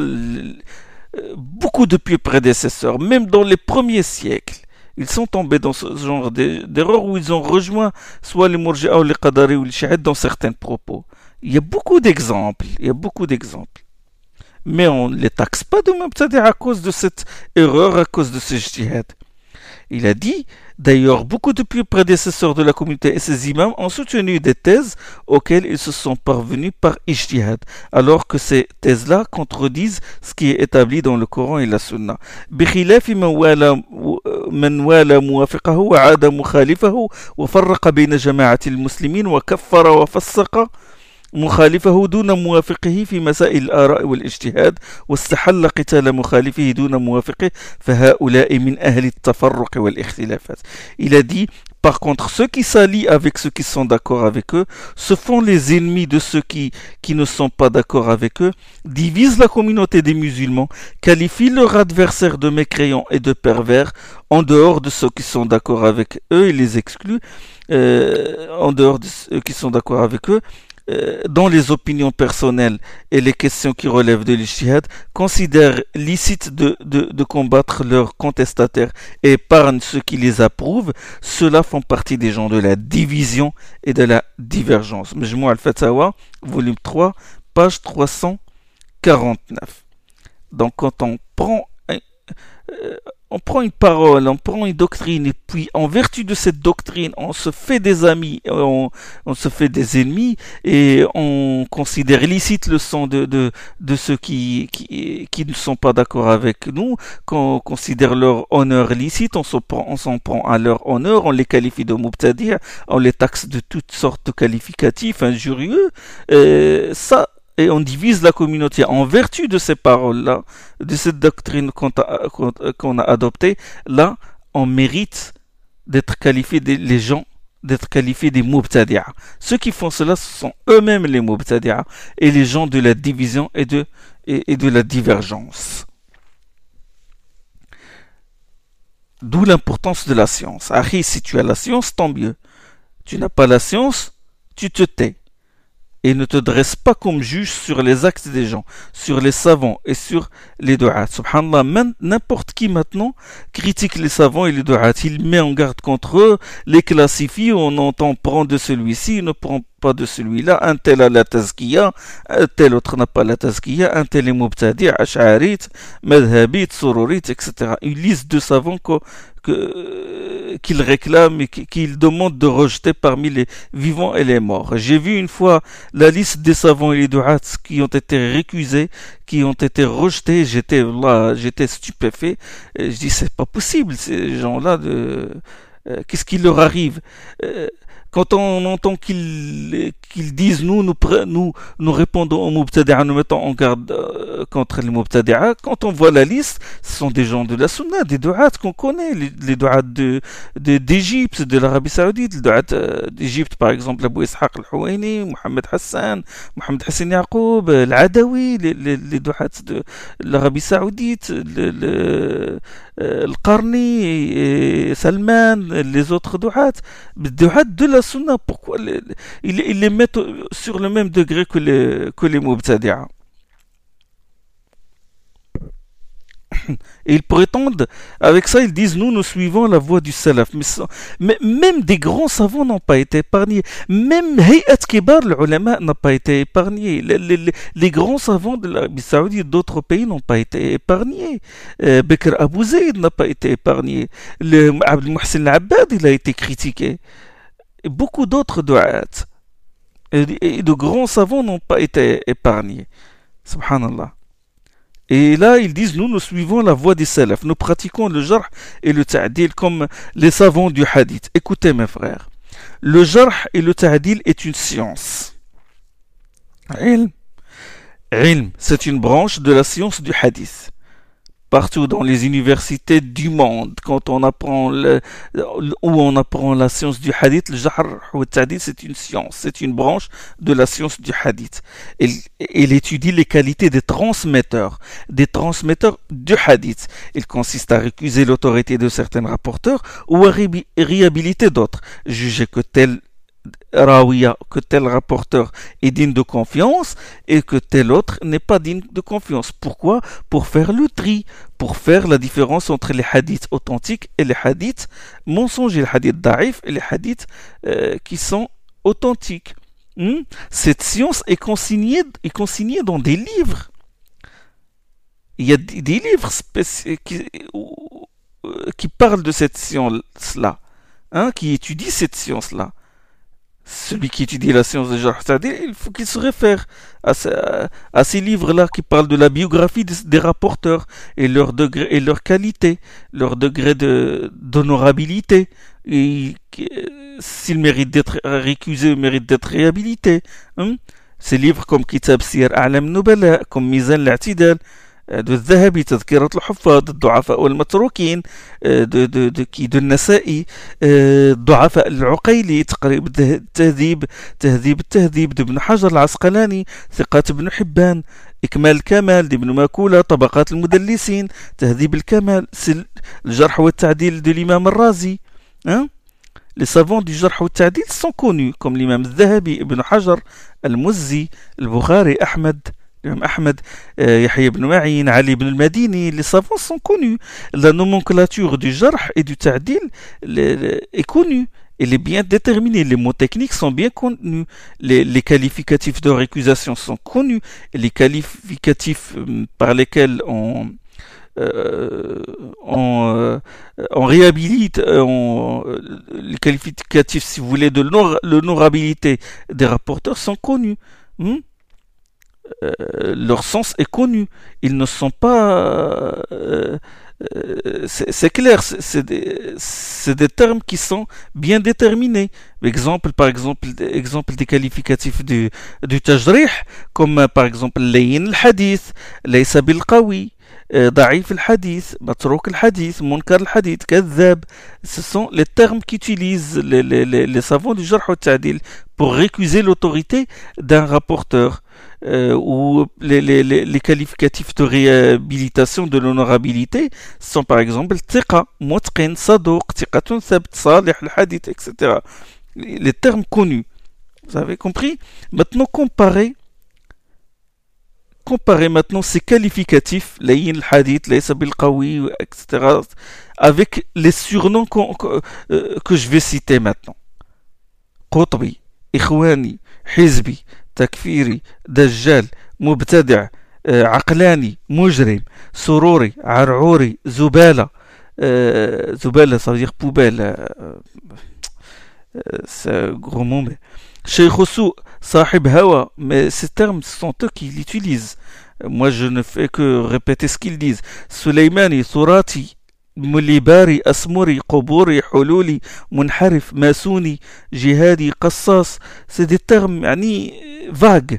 Beaucoup de pieux prédécesseurs, même dans les premiers siècles, ils sont tombés dans ce genre d'erreurs où ils ont rejoint soit les Murji'a ou les Qadari ou les Shi'at dans certains propos. Il y a beaucoup d'exemples, il y a beaucoup d'exemples. Mais on ne les taxe pas de mubtadi' à cause de cette erreur, à cause de ce ijtihad. Il a dit, d'ailleurs, beaucoup de pieux prédécesseurs de la communauté et ses imams ont soutenu des thèses auxquelles ils se sont parvenus par ijtihad, alors que ces thèses-là contredisent ce qui est établi dans le Coran et la Sunna. بخلاف من والى من والى موافقه وعاد مخالفه وفرق بين جماعة المسلمين وكفر وفسق مخالفه دون موافقه في مسائل الآراء والاجتهاد واستحل قتال مخالفه دون موافقه فهؤلاء من أهل التفرق والاختلافات. Il a dit, par contre, ceux qui s'allient avec ceux qui sont d'accord avec eux se font les ennemis de ceux qui, qui ne sont pas d'accord avec eux, divisent la communauté des musulmans, qualifient leurs adversaires de mécréants et de pervers en dehors de ceux qui sont d'accord avec eux et les excluent, euh, en dehors de ceux qui sont d'accord avec eux, euh, dans les opinions personnelles et les questions qui relèvent de l'ijtihad, considèrent licite de, de, de combattre leurs contestataires et épargnent ceux qui les approuvent, ceux-là font partie des gens de la division et de la divergence. Majmou' al-Fatawa, volume trois, page trois cent quarante-neuf. Donc quand on prend un, euh, on prend une parole, on prend une doctrine, et puis en vertu de cette doctrine, on se fait des amis, on, on se fait des ennemis, et on considère licite le sang de, de, de ceux qui, qui, qui ne sont pas d'accord avec nous, qu'on considère leur honneur licite, on s'en prend, on s'en prend à leur honneur, on les qualifie de mubtadi', on les taxe de toutes sortes de qualificatifs injurieux, euh, ça, et on divise la communauté en vertu de ces paroles-là, de cette doctrine qu'on a, qu'on a adoptée. Là, on mérite d'être qualifiés, des, les gens, d'être qualifiés des mubtadi'a. Ceux qui font cela, ce sont eux-mêmes les mubtadi'a et les gens de la division et de, et, et de la divergence. D'où l'importance de la science. Ahri, si tu as la science, tant mieux. Tu n'as pas la science, tu te tais. Et ne te dresse pas comme juge sur les actes des gens, sur les savants et sur les du'at. Subhanallah, même n'importe qui maintenant critique les savants et les du'at. Il met en garde contre eux, les classifie, on entend prendre de celui-ci, ne prend pas de celui-là, un tel a la tazkiya, un tel autre n'a pas la tazkiya, un tel est mubtadi', ash'arit, madhabit, sururit, et cetera. Une liste de savants que, que, qu'il réclame et qu'il demande de rejeter parmi les vivants et les morts. J'ai vu une fois la liste des savants et les du'ats qui ont été récusés, qui ont été rejetés. J'étais là, j'étais stupéfait. Et je dis c'est pas possible ces gens-là de euh, qu'est-ce qui leur arrive? euh, Quand on entend qu'ils, qu'ils disent nous, nous, nous, nous répondons aux mubtadi'a, nous mettons en garde euh, contre les mubtadi'a, quand on voit la liste, ce sont des gens de la sunna, des du'at qu'on connaît, les, les du'at de, de, d'Égypte, de l'Arabie Saoudite, les du'at euh, d'Égypte par exemple, Abou Ishaq al-Houaini, Mohamed Hassan, Mohamed Hassan Yaqoub, l'Adawi, les, les, les du'at de l'Arabie Saoudite, le, le, euh, Al-Qarni, et Salman, les autres du'at, du'at de la sunna, pourquoi les, ils, ils les mettent sur le même degré que les, que les mubtadi'a? Et ils prétendent, avec ça, ils disent, nous, nous suivons la voie du salaf. Mais, mais même des grands savants n'ont pas été épargnés. Même Hayat Kibar, l'ulama, n'a pas été épargné. Les, les, les grands savants de l'Arabie Saoudite et d'autres pays n'ont pas été épargnés. Euh, Bekr Abou Zayd n'a pas été épargné. Le Abdel Mohsen al-Abbad, il a été critiqué. Et beaucoup d'autres du'at et de grands savants n'ont pas été épargnés. Subhanallah. Et là, ils disent, nous, nous suivons la voie des salaf. Nous pratiquons le jarh et le ta'dil comme les savants du hadith. Écoutez, mes frères. Le jarh et le ta'dil est une science. Ilm. Ilm, c'est une branche de la science du hadith. Partout dans les universités du monde, quand on apprend le, où on apprend la science du hadith, le jarh ou le ta'dil, c'est une science, c'est une branche de la science du hadith. Elle, elle étudie les qualités des transmetteurs, des transmetteurs du hadith. Il consiste à récuser l'autorité de certains rapporteurs ou à ré- réhabiliter d'autres, juger que tel Rawiya, que tel rapporteur est digne de confiance et que tel autre n'est pas digne de confiance. Pourquoi? Pour faire le tri, pour faire la différence entre les hadiths authentiques et les hadiths mensongers, les hadiths da'if et les hadiths euh, qui sont authentiques. Hmm? Cette science est consignée, est consignée dans des livres. Il y a des, des livres spéci- qui, euh, qui parlent de cette science-là, hein, qui étudient cette science-là. Celui qui étudie la science de jarh ta'dil, il faut qu'il se réfère à, ce, à ces livres-là qui parlent de la biographie des, des rapporteurs et leur degré et leur qualité, leur degré de d'honorabilité, et s'ils méritent d'être récusés ou méritent d'être réhabilités. Hein? Ces livres comme Kitab Siyar A'lam Nubala, comme Mizan al-I'tidal de الذهبي تذكرة الحفاظ الضعفاء والمتروكين de, de, de, qui de النسائي الضعفاء العقيلي تقريب التهذيب تهذيب التهذيب d'ابن حجر العسقلاني ثقات ابن حبان إكمال الكمال d'ابن ماكولة طبقات المدلسين تهذيب الكمال الجرح والتعديل de l'imam الرازي hein? Les savants du Jarh wa Ta'dil sont connus, comme l'imam Zahabi, Ibn Hajar, Al-Muzzi, Al-Bukhari, Ahmed, l'imam Ahmed, euh, Yahya ibn Ma'in, Ali ibn al-Madini. Les savants sont connus. La nomenclature du Jarh et du Ta'dil est connue. Elle est bien déterminée. Les mots techniques sont bien connus. Les, les qualificatifs de récusation sont connus. Les qualificatifs euh, par lesquels on... Euh, on, euh, on réhabilite euh, on, euh, les qualificatifs, si vous voulez, de l'honorabilité des rapporteurs sont connus. Hmm? Euh, leur sens est connu. Ils ne sont pas... Euh, euh, c'est clair, c'est des, des termes qui sont bien déterminés. Exemple, par exemple, exemple des qualificatifs du, du tajrih, comme par exemple layin al-hadith, laysa bil qawi, ضعيف الحديث, متروك الحديث, منكر الحديث, كذاب. Ce sont les termes qu'utilisent les, les, les, les savants du Jarh wa Ta'dil pour récuser l'autorité d'un rapporteur, euh, ou les, les, les, les qualificatifs de réhabilitation de l'honorabilité sont par exemple thiqa, mutqin, saduq, thiqatun thabt, salih al-hadith, et cetera. Les termes connus. Vous avez compris? Maintenant, comparez Comparez maintenant ces qualificatifs, layin al-hadith, laysa bil qawi, et cetera, avec les surnoms que, euh, que je vais citer maintenant. Qutbi, Ikhwani, Hizbi, Takfiri, Dajjal, Mubtada', euh, Aqlani, Mujrim, Sururi, Ar'uri, Zubala. Euh, Zubala, ça veut dire poubelle. Euh, euh, c'est un gros mot, mais... Cheikh Oussou, Sahib Hawa, mais ces termes sont eux qui l'utilisent. Moi je ne fais que répéter ce qu'ils disent. Suleymani, Surati, Mulibari, Asmuri, Quburi, Hululi, Munharif, Masouni, Jihadi, Qassas, c'est des termes yani, vagues.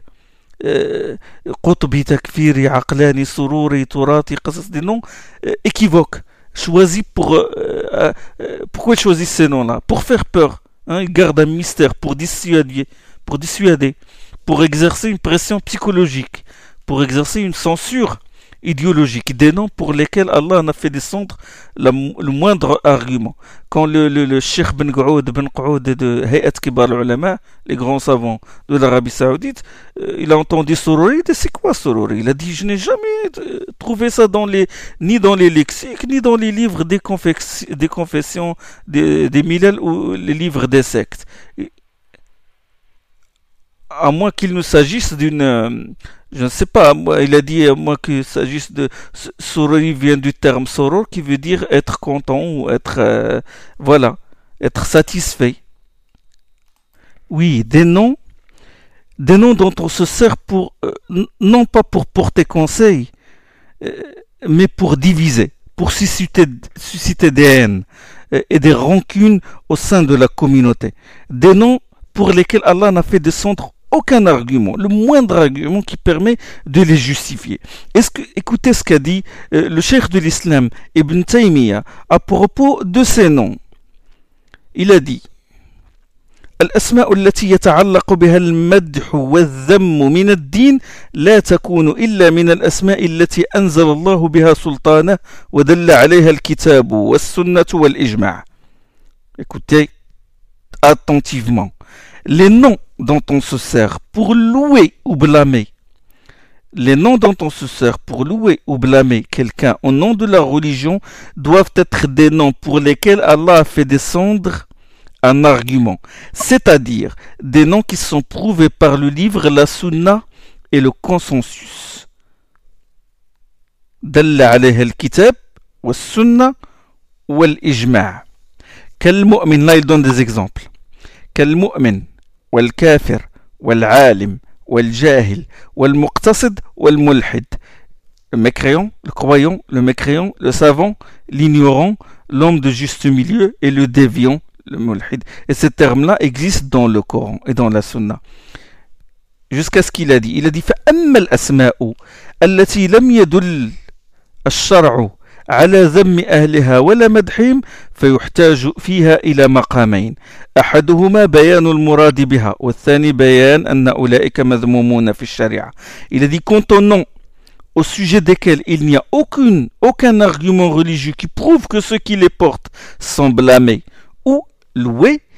Qutbi, Takfiri, Aqlani, Sururi, Turati, Qassas, des noms euh, équivoques, choisis pour... Euh, euh, pourquoi ils choisissent ces noms-là? Pour faire peur. Hein, ils gardent un mystère pour dissuader, pour dissuader, pour exercer une pression psychologique, pour exercer une censure idéologique, des noms pour lesquels Allah en a fait descendre la, le moindre argument. Quand le, le, le Cheikh Ben G'oud Ben G'oud de Hayat Kibar al-Ulama, les grands savants de l'Arabie Saoudite, euh, il a entendu Sururi, c'est quoi Sururi? Il a dit, je n'ai jamais trouvé ça dans les, ni dans les lexiques, ni dans les livres des, confes, des confessions des, des Milal ou les livres des sectes. À moins qu'il ne s'agisse d'une... Je ne sais pas, moi, il a dit à moi qu'il s'agisse de... Sururi vient du terme soror qui veut dire être content ou être... Euh, voilà, être satisfait. Oui, des noms, des noms dont on se sert pour... Euh, non pas pour porter conseil, euh, mais pour diviser, pour susciter, susciter des haines euh, et des rancunes au sein de la communauté. Des noms pour lesquels Allah n'a fait descendre aucun argument, le moindre argument qui permet de les justifier. Est-ce que, écoutez ce qu'a dit euh, le cheikh de l'islam, Ibn Taymiyyah, à propos de ces noms. Il a dit الأسماء التي يتعلق بها المدح والذم من الدين لا تكون إلا من الأسماء التي أنزل الله بها سلطانه ودل عليها الكتاب والسنة والإجماع. Écoutez attentivement. Les noms dont on se sert pour louer ou blâmer, les noms dont on se sert pour louer ou blâmer quelqu'un au nom de la religion doivent être des noms pour lesquels Allah a fait descendre un argument, c'est-à-dire des noms qui sont prouvés par le livre, la sunna et le consensus. Dalla alayha al-kitab wa sunna wa al-ijma'. Quel mu'min, là il donne des exemples. Quel mu'min والكافر والعالم والجاهل والمقتصد والملحد. Le mécréant, le croyant, le mécréant, le savant, l'ignorant, l'homme de juste milieu et le déviant, le mulhid. Et ces termes-là existent dans le Coran et dans la Sunna. Jusqu'à ce qu'il a dit. Il a dit فَأَمَّا الْأَسْمَاءُ الَّتِي لَمْ يَدُلْ الشَّرْعُ على ذم أهلها ولا مدحهم فيحتاج فيها إلى مقامين أحدهما بيان المراد بها والثاني بيان أن أولئك مذمومون في الشريعة. Il a dit quant aux noms au sujet desquels il n'y a aucune, aucun argument religieux qui prouve que ceux qui les portent sont blâmés ou loués,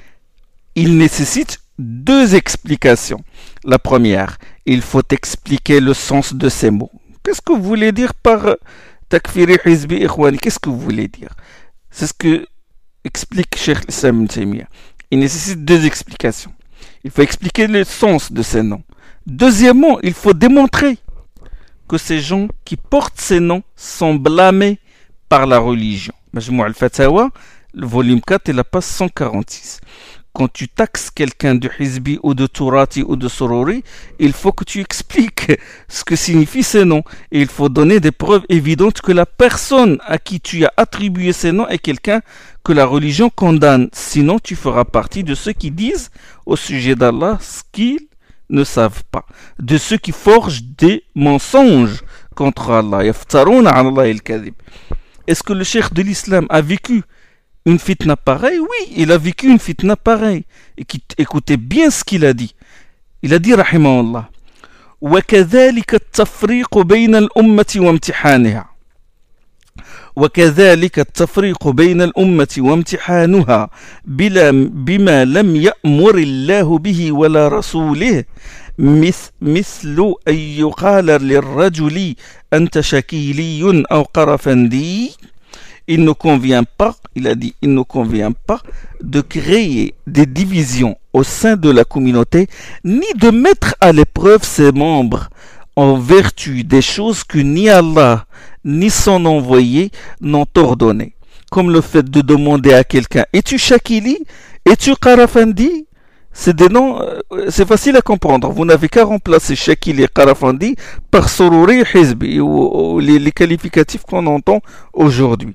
il nécessite deux explications. La première, il faut expliquer le sens de ces mots. Qu'est-ce que vous voulez dire par takfiri hizbi ikhwani? Qu'est-ce que vous voulez dire? C'est ce que explique Cheikh l'Islam Ibn Taymiyyah. Il nécessite deux explications. Il faut expliquer le sens de ces noms. Deuxièmement, il faut démontrer que ces gens qui portent ces noms sont blâmés par la religion. Majmou' al-Fatawa, le volume quatre et la page cent quarante-six. Quand tu taxes quelqu'un de hizbi ou de tourati ou de sorori, il faut que tu expliques ce que signifient ces noms. Et il faut donner des preuves évidentes que la personne à qui tu as attribué ces noms est quelqu'un que la religion condamne. Sinon, tu feras partie de ceux qui disent au sujet d'Allah ce qu'ils ne savent pas. De ceux qui forgent des mensonges contre Allah. Yaftarouna ala Allah al-kadhib. Est-ce que le cheikh de l'islam a vécu une fitna pareille? Oui, il a vécu une fitna pareille. Et qui, écoutez bien ce qu'il a dit. Il a dit, rahimahullah, وَكَذَلِكَ التَّفْرِيقُ بَيْنَ الْأُمَّةِ وَامْتِحَانِهَا وَكَذَلِكَ التَّفْرِيقُ بَيْنَ الْأُمَّةِ وَامْتِحَانُهَا بِمَا لَمْ يَأْمُرِ اللَّهُ بِهِ وَلَا رَسُولِهِ مثل أن يقال للرجل أنت شكيلي أو قرفندي. Il ne convient pas, il a dit, il ne convient pas de créer des divisions au sein de la communauté, ni de mettre à l'épreuve ses membres en vertu des choses que ni Allah ni son envoyé n'ont ordonnées. Comme le fait de demander à quelqu'un, es-tu Shakili? Es-tu Qarafandi? C'est des noms, c'est facile à comprendre. Vous n'avez qu'à remplacer Shakili et Qarafandi par Sorori et Hizbi, ou, ou les, les qualificatifs qu'on entend aujourd'hui.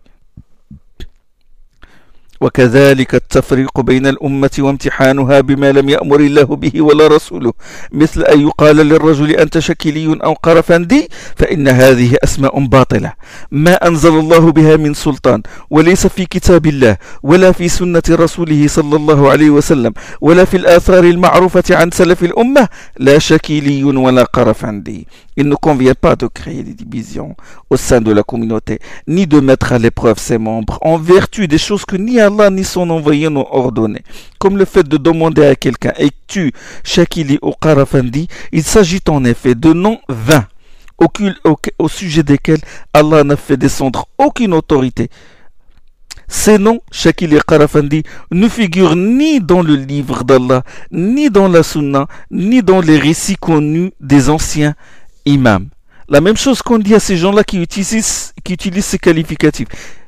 وكذلك التفريق بين الأمة وامتحانها بما لم يأمر الله به ولا رسوله مثل أن يقال للرجل أنت شكلي أو قرفندي فإن هذه أسماء باطلة ما أنزل الله بها من سلطان وليس في كتاب الله ولا في سنة رسوله صلى الله عليه وسلم ولا في الآثار المعروفة عن سلف الأمة لا شكلي ولا قرفندي. Il ne convient pas de créer des divisions au sein de la communauté, ni de mettre à l'épreuve ses membres, en vertu des choses que ni Allah ni son envoyé n'ont ordonnées. Comme le fait de demander à quelqu'un, es-tu Shakili ou Qarafandi? Il s'agit en effet de noms vains, au, au, au sujet desquels Allah n'a fait descendre aucune autorité. Ces noms, Shakili et Qarafandi, ne figurent ni dans le livre d'Allah, ni dans la Sunna, ni dans les récits connus des anciens imam. La même chose qu'on dit à ces gens-là qui utilisent, qui utilisent ces qualificatifs.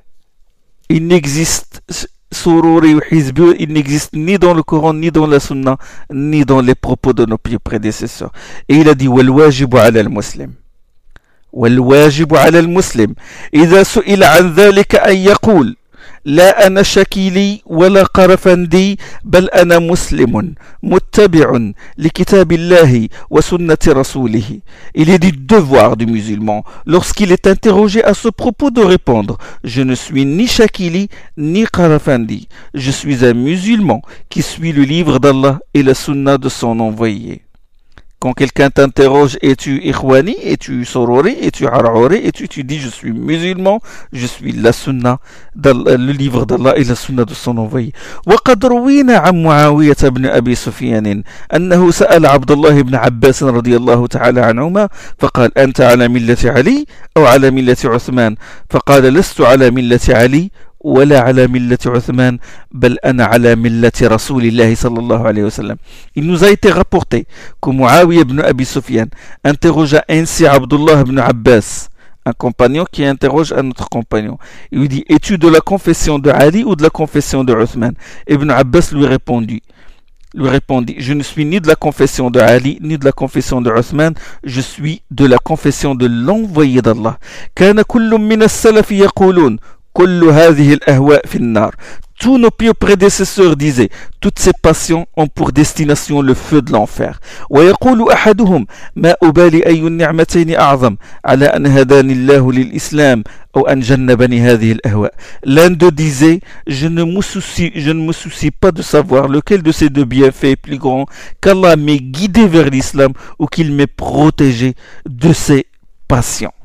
Il n'existe Sururi ou Hizbi, il n'existe ni dans le Coran, ni dans la Sunna, ni dans les propos de nos prédécesseurs. Et il a dit Wal-wajibu ala al-muslim. Wal-wajibu ala al-muslim. إذا سئل عن ذلك أن يقول لا أنا شكيلي ولا قرفندي بل أنا مسلم متبع لكتاب الله وسنة رسوله. Il est du devoir du musulman lorsqu'il est interrogé à ce propos de répondre je ne suis ni Shakili ni Qarafandi, je suis un musulman qui suit le livre d'Allah et la sunna de son envoyé. Quand quelqu'un t'interroge, es-tu Ikhwani, es-tu Sorori, es-tu Har'ori, et tu, tu dis je suis musulman, je suis la sunna, le livre d'Allah et la sunna de son envoyé. وقد روينا عن معاوية بن أبي سفيان أنه سأل عبد الله بن عباس رضي الله تعالى عنهما فقال أنت على ملة علي أو على ملة عثمان فقال لست على ملة علي ولا على ملة عثمان بل أنا على ملة رسول الله صلى الله عليه وسلم. Il nous a été rapporté que Muawiyah ibn Abi Sufyan interrogea ainsi Abdullah ibn Abbas, un compagnon qui interroge un autre compagnon. Il lui dit, es-tu de la confession de Ali ou de la confession de Uthman? Ibn Abbas lui répondit, lui répondit, je ne suis ni de la confession de Ali, ni de la confession de Uthman, je suis de la confession de l'envoyé d'Allah. كان كل من السلف يقولون كل هذه الأهواء في النار. Tous nos pieux prédécesseurs disaient, toutes ces passions ont pour destination le feu de l'enfer. ويقول أحدهم ما أبالي أي النعمتين أعظم على أن هداني الله للإسلام أو أن جنبني هذه الأهواء. L'un d'eux disait, je ne me soucie, je ne me soucie pas de savoir lequel de ces deux bienfaits est plus grand, qu'Allah m'ait guidé vers l'islam ou qu'il m'ait protégé de ces passions.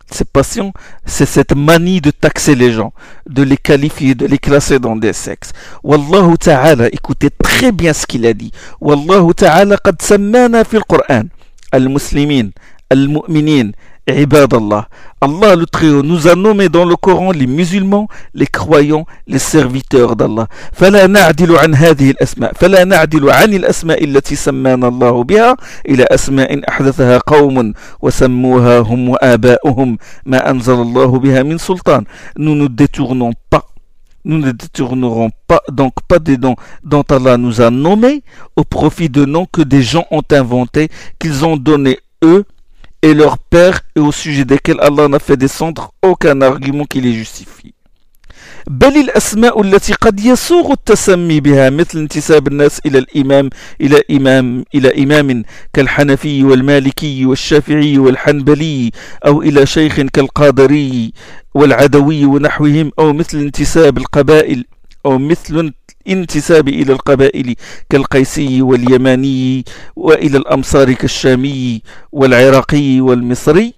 Ces passions, c'est cette manie de taxer les gens, de les qualifier, de les classer dans des sexes. Wallahu ta'ala, écoutez très bien ce qu'il a dit. Wallahu ta'ala qad sammana fil Qur'an, al-muslimin, al-mu'minin, ibad Allah. Allah le Très-Haut nous a nommés dans le Coran les musulmans, les croyants, les serviteurs d'Allah. فلا نعدل عن هذه الأسماء فلا نعدل عن الأسماء التي سمانا الله بها إلى أسماء أحدثها قوم وسموها هم وآباؤهم ما أنزل الله بها من سلطان. Nous ne détournons pas Nous ne détournerons pas, donc pas des noms dont Allah nous a nommés au profit de noms que des gens ont inventés, qu'ils ont donnés eux et leur père, et au sujet desquels Allah n'a fait descendre aucun argument qui les justifie. بل الأسماء التي قد يسوغ التسمي بها مثل انتساب الناس إلى الإمام إلى إمام إلى إمام كالحنفي والمالكي والشافعي والحنبلي أو إلى شيخ كالقادري والعدوي ونحوهم أو مثل انتساب القبائل أو مثل انتساب إلى القبائل كالقيسي واليماني وإلى الأمصار كالشامي والعراقي والمصري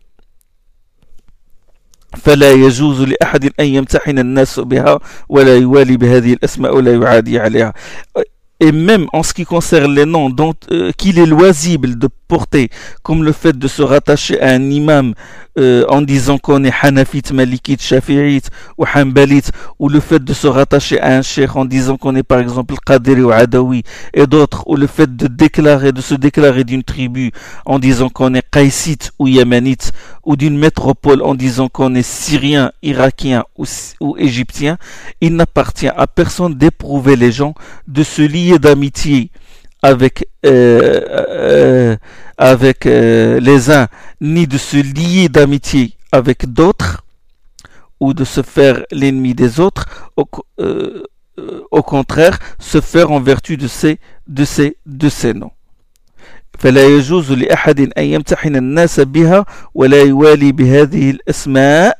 فلا يجوز لأحد أن يمتحن الناس بها ولا يوالي بهذه الأسماء ولا يعادي عليها. Et même en ce qui concerne les noms dont euh, qu'il est loisible de porter, comme le fait de se rattacher à un imam euh, en disant qu'on est hanafite, malikite, shafi'ite ou hanbalite, ou le fait de se rattacher à un cheikh en disant qu'on est par exemple qadiri ou adawi, et d'autres, ou le fait de déclarer, de se déclarer d'une tribu en disant qu'on est qaïsite ou yamanite, ou d'une métropole en disant qu'on est syrien, irakien ou, ou égyptien, il n'appartient à personne d'éprouver les gens, de se lier d'amitié avec euh, euh, avec euh, les uns, ni de se lier d'amitié avec d'autres, ou de se faire l'ennemi des autres, au, euh, au contraire, se faire en vertu de ces de ces de ces noms. فلا يجوز لأحد أن يمتحن الناس بها ولا يوالي بهذه الأسماء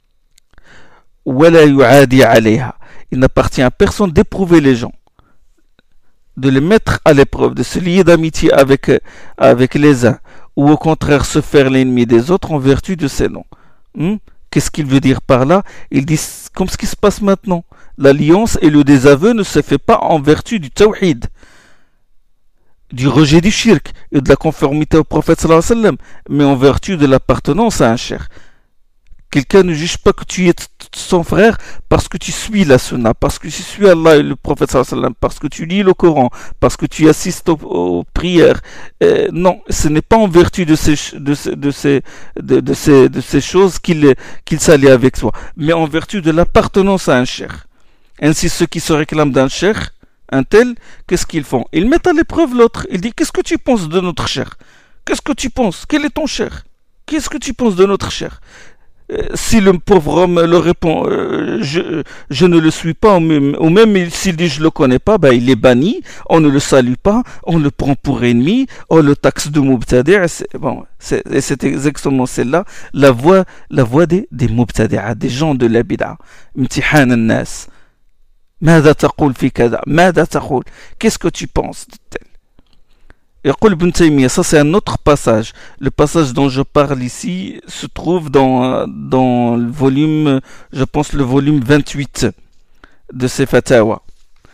ولا يعادي عليها. Il n'appartient à personne d'éprouver les gens, de les mettre à l'épreuve, de se lier d'amitié avec, avec les uns, ou au contraire se faire l'ennemi des autres en vertu de ces noms. Hmm? Qu'est-ce qu'il veut dire par là? Il dit comme ce qui se passe maintenant. L'alliance et le désaveu ne se fait pas en vertu du tawhid, du rejet du shirk et de la conformité au prophète sallallahu alayhi wa sallam, mais en vertu de l'appartenance à un cheikh. Quelqu'un ne juge pas que tu es son frère parce que tu suis la sunna, parce que tu suis Allah et le prophète sallallahu alayhi wa sallam, parce que tu lis le Coran, parce que tu assistes aux, aux prières. Euh, non, ce n'est pas en vertu de ces, de ces, de ces, de, de ces, de ces choses qu'il, qu'il s'allie avec toi, mais en vertu de l'appartenance à un cheikh. Ainsi, ceux qui se réclament d'un cheikh, un tel, qu'est-ce qu'ils font? Ils mettent à l'épreuve l'autre. Ils disent, qu'est-ce que tu penses de notre cheikh? Qu'est-ce que tu penses? Quel est ton cheikh? Qu'est-ce que tu penses de notre cheikh? euh, Si le pauvre homme leur répond, euh, je, je ne le suis pas, ou même, ou même s'il dit, je ne le connais pas, ben, il est banni, on ne le salue pas, on le prend pour ennemi, on le taxe de mubtadi'. Bon, c'est, et c'est exactement celle-là, la voie, la voie des, des mubtadi'a, des gens de la bid'a. Imtihan al-nas. ماذا تقول في كذا ماذا تقول qu'est-ce que tu penses de tel. يقول ابن تيمية, ça c'est un autre passage. Le passage dont je parle ici se trouve dans, dans le volume, je pense le volume vingt-huit de ses fatawa.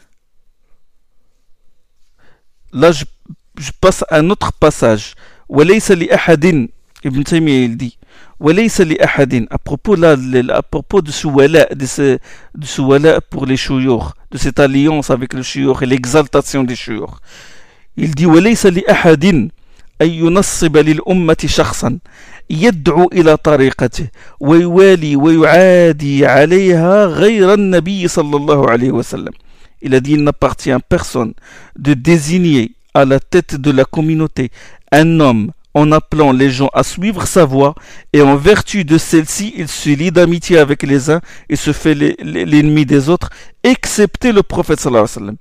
Là je, je passe à un autre passage. وليس لأحد, Ibn Taymiyyah il dit, وليس لأحد, à propos là, à propos de ce wala, de ce, de ce wala pour les shuyukh, de cette alliance avec le shuyukh et l'exaltation des shuyukh. Il dit وليس لأحد أن ينصب للأمة شخصا يدعو إلى طريقته ويوالي ويعادي عليها غير النبي صلى الله عليه وسلم. Il a dit, il n'appartient à personne de désigner à la tête de la communauté un homme en appelant les gens à suivre sa voie, et en vertu de celle-ci, il se lie d'amitié avec les uns et se fait les, les, l'ennemi des autres, excepté le prophète sallallahu alayhi wa sallam.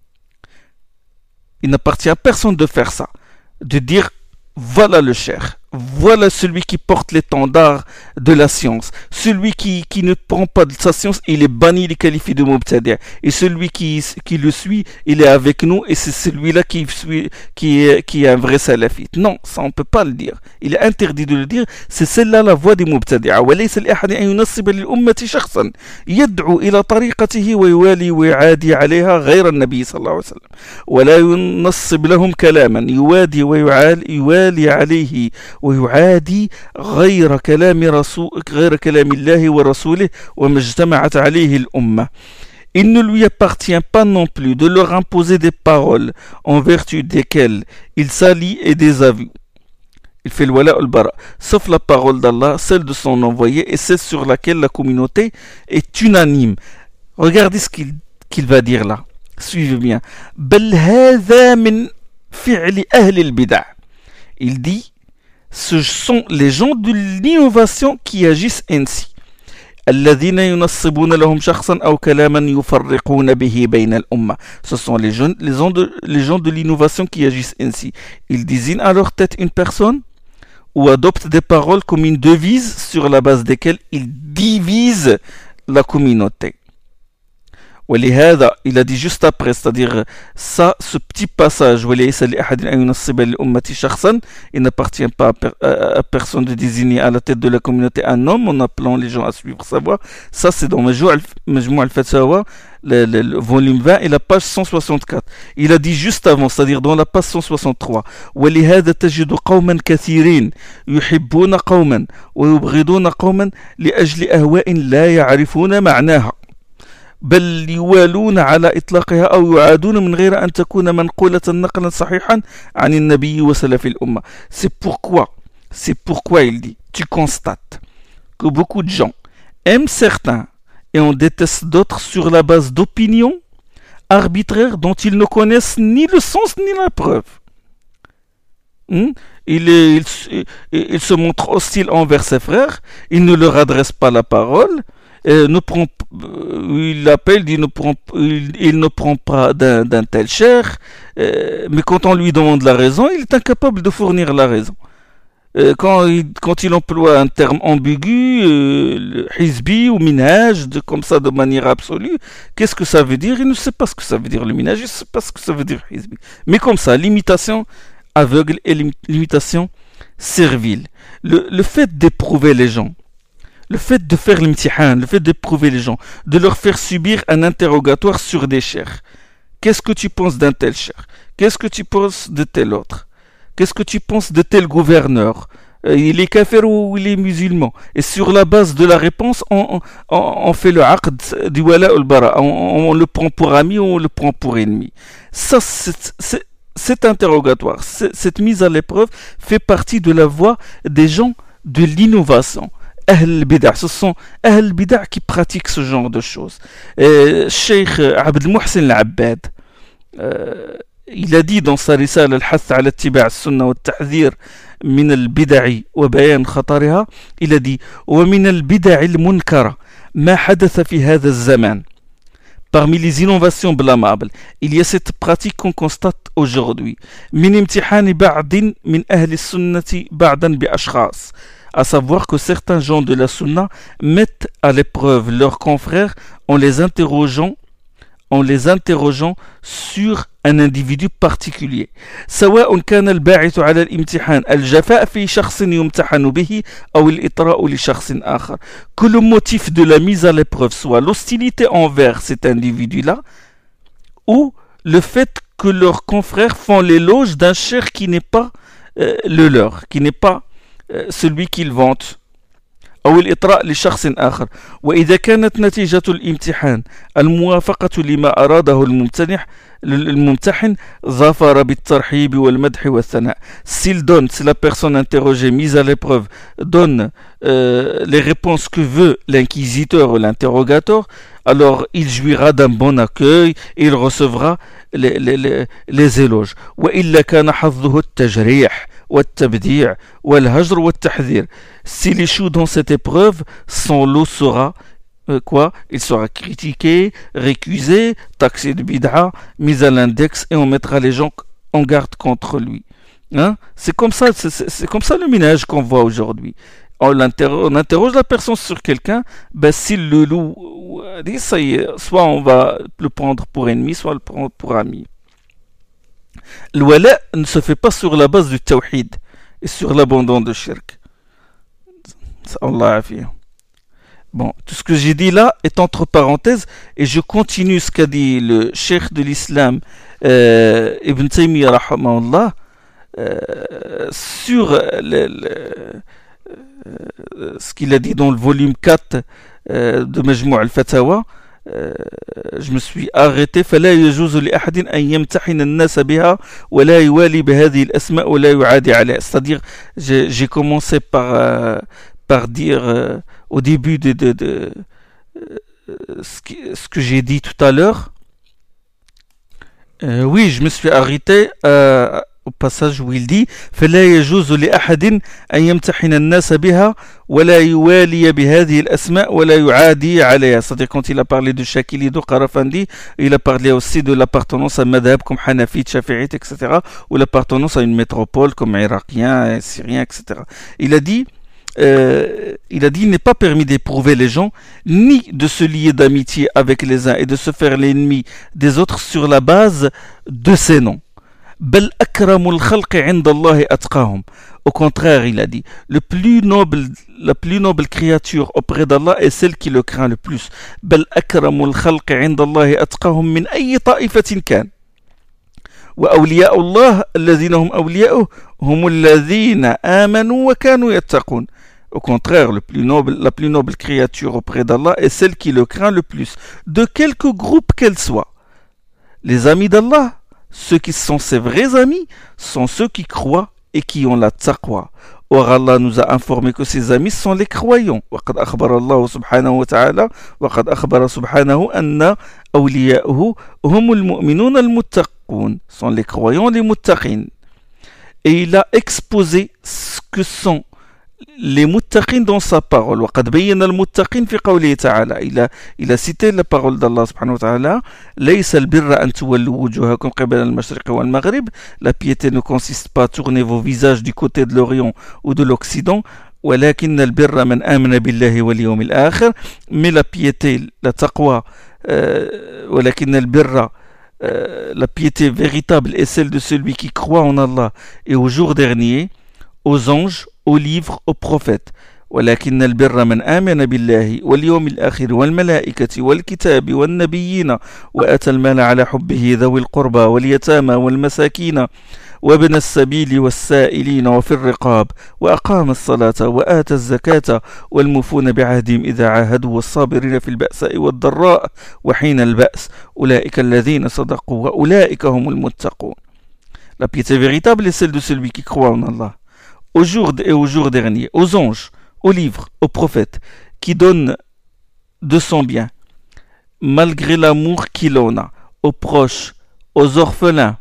Il n'appartient à personne de faire ça, de dire voilà le cheikh, voilà celui qui porte l'étendard de la science. Celui qui, qui ne prend pas de sa science, il est banni, il est qualifié de mubtadi'. Et celui qui, qui le suit, il est avec nous et c'est celui-là qui, suit, qui, est, qui est un vrai salafite. Non, ça on ne peut pas le dire. Il est interdit de le dire. C'est celle-là la voie des mubtadi'a. وليس لأحد أن ينسب للأمة شخصا يدعو إلى طريقته ويوالي ويعادي عليها غير النبي صلى الله عليه وسلم ولا ينسب لهم كلاما يوادي ويعال يوالي عليه ويعادي غير كلام رسول غير كلام الله ورسوله وما اجتمعت عليه الأمة. Il ne lui appartient pas non plus de leur imposer des paroles en vertu desquelles il s'allie et désavoue. Il fait le wala al-bara, sauf la parole d'Allah, celle de son envoyé et celle sur laquelle la communauté est unanime. Regardez ce qu'il, qu'il va dire là. Suivez bien. بل هذا من فعل أهل البدع. Il dit, ce sont les gens de l'innovation qui agissent ainsi. الذين ينصبون لهم شخصا أو كلاما يفرقون به بين الأمة. Ce sont les gens, les gens de, les gens de l'innovation qui agissent ainsi. Ils désignent à leur tête une personne ou adoptent des paroles comme une devise sur la base desquelles ils divisent la communauté. ولهذا, il a dit juste après, c'est-à-dire ça, ce petit passage, وليس لأحد أن ينصب للأمة شخصا, il n'appartient pas à, per, à, à personne de désigner à la tête de la communauté un homme en appelant les gens à suivre sa voie. Ça, c'est dans Majmou' al-Fatawa, le, le, le volume vingt et la page cent soixante-quatre. Il a dit juste avant, c'est-à-dire dans la page cent soixante-trois, ولهذا تجد قوما كثيرين يحبون قوما ويبغضون قوما لأجل أهواء لا يعرفون معناها. بل يوالون على إطلاقها أو يعادون من غير أن تكون منقولة نقلا صحيحا عن النبي وسلف الأمة. C'est pourquoi, c'est pourquoi il dit, tu constates que beaucoup de gens aiment certains et en détestent d'autres sur la base d'opinions arbitraires dont ils ne connaissent ni le sens ni la preuve. Hmm? Il, est, il, il se montre hostile envers ses frères, il ne leur adresse pas la parole. Euh, ne prend, euh, il appelle, il ne prend, il, il ne prend pas d'un, d'un tel cher, euh, mais quand on lui demande la raison, il est incapable de fournir la raison. Euh, quand, il, quand il emploie un terme ambigu, euh, hizbi ou minhaj, de, comme ça de manière absolue, qu'est-ce que ça veut dire? Il ne sait pas ce que ça veut dire le minhaj, il ne sait pas ce que ça veut dire hizbi. Mais comme ça, l'imitation aveugle et l'imitation servile. Le, le fait d'éprouver les gens, le fait de faire l'imtihan, le fait d'éprouver les gens, de leur faire subir un interrogatoire sur des chers. Qu'est-ce que tu penses d'un tel cher? Qu'est-ce que tu penses de tel autre? Qu'est-ce que tu penses de tel gouverneur? euh, Il est kafir ou il est musulman? Et sur la base de la réponse, on, on, on fait le aqd du wala al-bara. On, on le prend pour ami ou on le prend pour ennemi. Ça, c'est, c'est, cet interrogatoire, c'est, cette mise à l'épreuve fait partie de la voie des gens de l'innovation. Ahl Bida', ce sont Ahl Bida' qui pratiquent ce genre de choses. Euh, Cheikh Abd al-Muhsin al-Abbad, euh, il a dit dans sa risale al-Hath ala ittiba' as-sunnah wa at-tahdhir min al-bid'i wa bayan khatariha, il a dit wa min al-bid'i al-munkara ma hadatha fi hadha az-zaman. Parmi les innovations blâmables, il y a cette pratique qu'on constate aujourd'hui. Min imtihani ba'din min ahli as-sunnati ba'dan bi ashkhas. À savoir que certains gens de la sunna mettent à l'épreuve leurs confrères en les interrogeant, en les interrogeant sur un individu particulier. سواء كان الباعث على الامتحان الجفاء في شخص يمتحن به أو الإطراء لشخص آخر. Que le motif de la mise à l'épreuve soit l'hostilité envers cet individu-là ou le fait que leurs confrères font l'éloge d'un cher qui n'est pas euh, le leur, qui n'est pas celui qu'il vante. أو الإطراء لشخص آخر. وإذا كانت نتيجة الامتحان الموافقة لما أراده الممتنح الممتحن ظفر بالترحيب والمدح والثناء. S'il donne, si la personne interrogée, mise à l'épreuve, donne euh, les réponses que veut l'inquisiteur ou l'interrogateur, alors il jouira d'un bon accueil et il recevra les, les, les, les éloges. وإلا كان حظه التجريح والتبديع والهجر والتحذير. S'il échoue dans cette épreuve, son lot sera euh, quoi? Il sera critiqué, récusé, taxé de bid'a, mis à l'index et on mettra les gens en garde contre lui. Hein? C'est comme ça, c'est, c'est, c'est comme ça le minage qu'on voit aujourd'hui. On, on interroge la personne sur quelqu'un, ben s'il le loue, ça y est, soit on va le prendre pour ennemi, soit le prendre pour ami. Le wala ne se fait pas sur la base du tawhid et sur l'abandon de shirk. Allah afiyah. Bon, tout ce que j'ai dit là est entre parenthèses et je continue ce qu'a dit le cheikh de l'islam euh, Ibn Taymiyyah rahimahullah euh, sur le, le, euh, ce qu'il a dit dans le volume quatre euh, de Majmou' al-Fatawa. Euh, je me suis arrêté فلا يجوز لأحد أن يمتحن الناس بها ولا يوالي بهذه الأسماء ولا يعادي عليها. C'est-à-dire j'ai, j'ai commencé par euh, par dire euh, au début de, de, de euh, ce, qui, ce que j'ai dit tout à l'heure. Euh, oui, je me suis arrêté euh, au passage où il dit فلا يجوز لأحد أن يمتحن الناس بها ولا يوالي بهذه الأسماء ولا يعادي عليها. C'est-à-dire quand il a parlé de Shakili, de Qarafandi, il a parlé aussi de l'appartenance à madhab comme Hanafi, Shafi'it, et cetera, ou l'appartenance à une métropole comme Irakien, Syrien, et cetera. Il a dit Euh, il a dit il n'est pas permis d'éprouver les gens ni de se lier d'amitié avec les uns et de se faire l'ennemi des autres sur la base de ces noms. بل أكرم الخلق عند الله أتقاهم. Au contraire, il a dit, le plus noble, la plus noble créature auprès d'Allah est celle qui le craint le plus. بل أكرم الخلق عند الله أتقاهم من أي طائفة كان. وأولياء الله الذين هم أولياؤه هم الذين آمنوا وكانوا يتقون. Au contraire, le plus noble, la plus noble créature auprès d'Allah est celle qui le craint le plus, de quelque groupe qu'elle soit. Les amis d'Allah, ceux qui sont ses vrais amis, sont ceux qui croient et qui ont la taqwa. Or Allah nous a informé que ses amis sont les croyants. وقد أخبر الله سبحانه وتعالى وقد أخبر سبحانه أن أولياءه هم المؤمنون المتقون, sont les croyants, les muttaqin. Et il a exposé ce que sont les muttaqin dans sa parole. وقد بين المتقين في قوله تعالى. Il a, il a cité la parole d'Allah subhanahu wa ta'ala. ليس البر أن تولوا وجوهكم قبل المشرق والمغرب. La piété ne consiste pas à tourner vos visages du côté de l'Orient ou de l'Occident. ولكن البر من آمن بالله واليوم الآخر. Mais la piété, la taqwa, euh, ولكن البر euh, la piété véritable est celle de celui qui croit en Allah et au jour dernier, aux anges, aux livres, aux prophètes. ولكن البر من آمن بالله واليوم الآخر والملائكة والكتاب والنبيين وآتى المال على حبه ذوي القربى واليتامى والمساكين وابن السبيل والسائلين وفي الرقاب وأقام الصلاة وآتى الزكاة والموفون بعهدهم إذا عاهدوا والصابرين في البأساء والضراء وحين البأس أولئك الذين صدقوا وأولئك هم المتقون. La piété véritable est celle de celui qui croit en Allah, au jour et au jour dernier, aux anges, aux livres, aux prophètes, qui donne de son bien, malgré l'amour qu'il en a, aux proches, aux orphelins,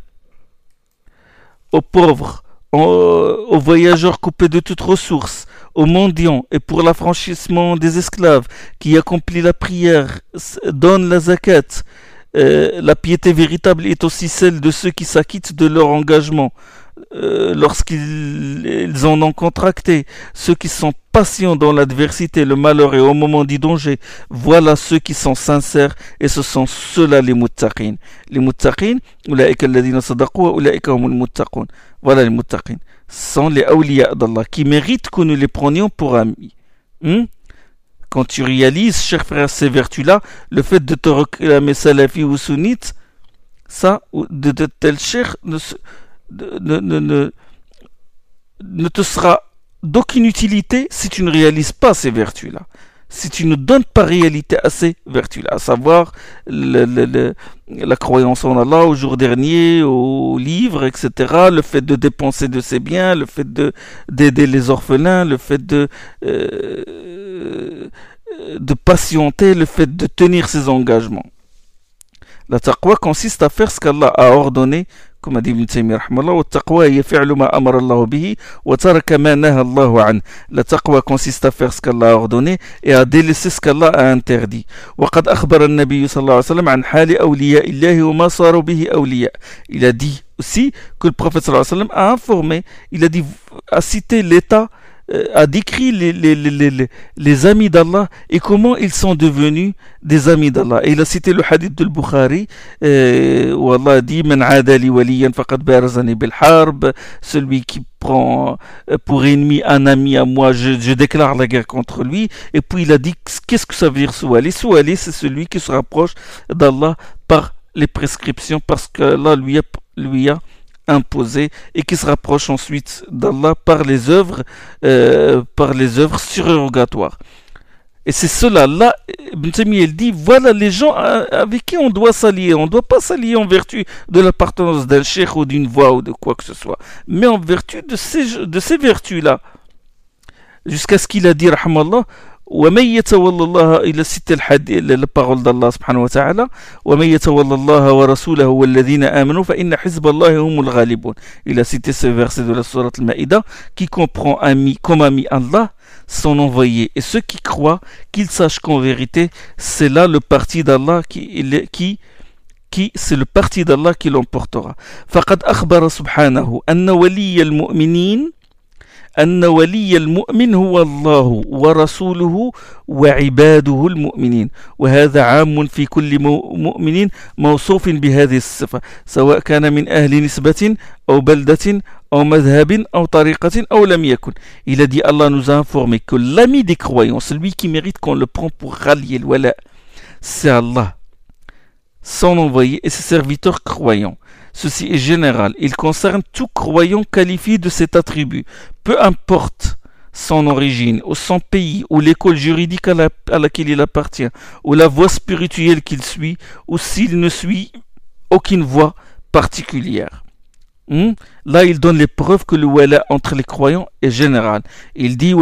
aux pauvres, aux voyageurs coupés de toute ressource, aux mendiants et pour l'affranchissement des esclaves, qui accomplit la prière, donne la zakat. Euh, la piété véritable est aussi celle de ceux qui s'acquittent de leur engagement euh, lorsqu'ils ils en ont contracté, ceux qui sont patients dans l'adversité, le malheur et au moment du danger. Voilà ceux qui sont sincères et ce sont ceux-là les muttaqin. Les muttaqin, ulaika alladhina sadaqu wa ulaika humul muttaqun. Voilà les muttaqin, sont les awliya d'Allah qui méritent que nous les prenions pour amis. Hmm? Quand tu réalises, cher frère, ces vertus-là, le fait de te réclamer salafi ou sunnite, ça, de, de tel cher, ne, ne, ne, ne, ne te sera d'aucune utilité si tu ne réalises pas ces vertus-là. Si tu ne donnes pas réalité à ces vertus-là, à savoir le, le, le, la croyance en Allah au jour dernier, au livre, et cetera, le fait de dépenser de ses biens, le fait de, d'aider les orphelins, le fait de, euh, de patienter, le fait de tenir ses engagements. La taqwa consiste à faire ce qu'Allah a ordonné, comme a dit Ibn Taymiyyah rahmallah, wa taqwa hiya fi'lu ma amara Allah bihi wa taraka ma naha Allah an. La taqwa consiste à faire ce qu'Allah a ordonné et à délaisser ce qu'Allah a interdit. Wa qad akhbara an-nabiy sallallahu alayhi wa sallam an hali awliya illahi wa ma saru bihi awliya. Il a dit aussi que le prophète sallallahu alayhi wa sallam a informé, il a dit, a cité l'état, euh, a décrit les, les, les, les, les amis d'Allah et comment ils sont devenus des amis d'Allah. Et il a cité le hadith de Bukhari euh, où Allah dit Man adali waliyan faqad barazani bil harb, celui qui prend pour ennemi un ami à moi, je, je déclare la guerre contre lui. Et puis il a dit qu'est-ce que ça veut dire Souali? Souali, c'est celui qui se rapproche d'Allah par les prescriptions, parce que Allah lui a, lui a imposé, et qui se rapproche ensuite d'Allah par les œuvres, euh, par les œuvres surérogatoires. Et c'est cela, là, Ibn Taymiyyah il dit, voilà les gens avec qui on doit s'allier. On ne doit pas s'allier en vertu de l'appartenance d'un cheikh ou d'une voix ou de quoi que ce soit, mais en vertu de ces, de ces vertus-là. Jusqu'à ce qu'il a dit, rahmallah, ومن يتولى الله إلى ست الحديث البارول d'Allah سبحانه وتعالى ومن يتولى الله ورسوله والذين آمنوا فإن حزب الله هم الغالبون. Il a cité ce verset de la sourate Al-Maïda qui comprend ami, comme ami Allah, son envoyé, et ceux qui croient qu'ils sachent qu'en vérité c'est là le parti d'Allah qui, qui qui c'est le parti d'Allah qui l'emportera. فقد أخبر سبحانه أن ولي المؤمنين أن ولي المؤمن هو الله ورسوله وعباده المؤمنين، وهذا عام في كل مؤمن موصوف بهذه الصفة سواء كان من أهل نسبة أو بلدة أو مذهب أو طريقة أو لم يكن. Il a dit, Allah nous a informé que l'ami des croyants, celui qui mérite qu'on le prend pour rallier le wala, c'est Allah, son envoyé et ses serviteurs croyants. Ceci est général, il concerne tout croyant qualifié de cet attribut, peu importe son origine, ou son pays, ou l'école juridique à, la, à laquelle il appartient, ou la voie spirituelle qu'il suit, ou s'il ne suit aucune voie particulière. Hmm? Là, il donne les preuves que le wala entre les croyants est général. Il dit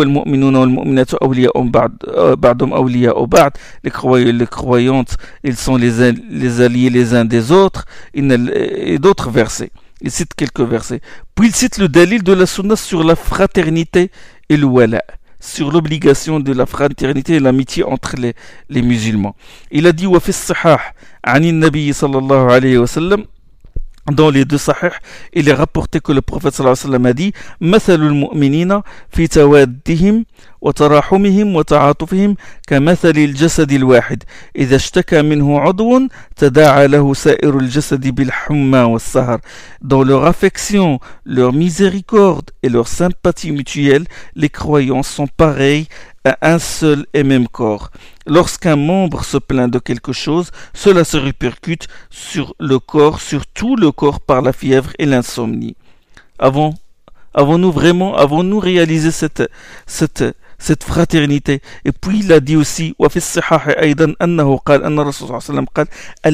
les croyants, les croyantes, ils sont les, les alliés les uns des autres, et d'autres versets. Il cite quelques versets. Puis il cite le dalil de la sunna sur la fraternité et le wala, sur l'obligation de la fraternité et l'amitié entre les, les musulmans. Il a dit wa fi sahih an an-nabi sallallahu alayhi wa sallam. Dans les deux sahih, il est rapporté que le prophète sallallahu alayhi wa sallam a dit مثل المؤمنين في توادهم وتراحمهم وتعاطفهم كمثل الجسد الواحد إذا اشتكى منه عضو تداعى له سائر الجسد بالحمى والسهر. Dans leur affection, leur miséricorde et leur sympathie mutuelle, les croyants sont pareils à un seul et même corps. Lorsqu'un membre se plaint de quelque chose, cela se répercute sur le corps, sur tout le corps par la fièvre et l'insomnie. Avons, avons-nous vraiment, avons-nous réalisé cette, cette, cette fraternité? Et puis il a dit aussi, وفي الصحاح أيضا أنه قال أن الرسول صلى الله عليه وسلم قال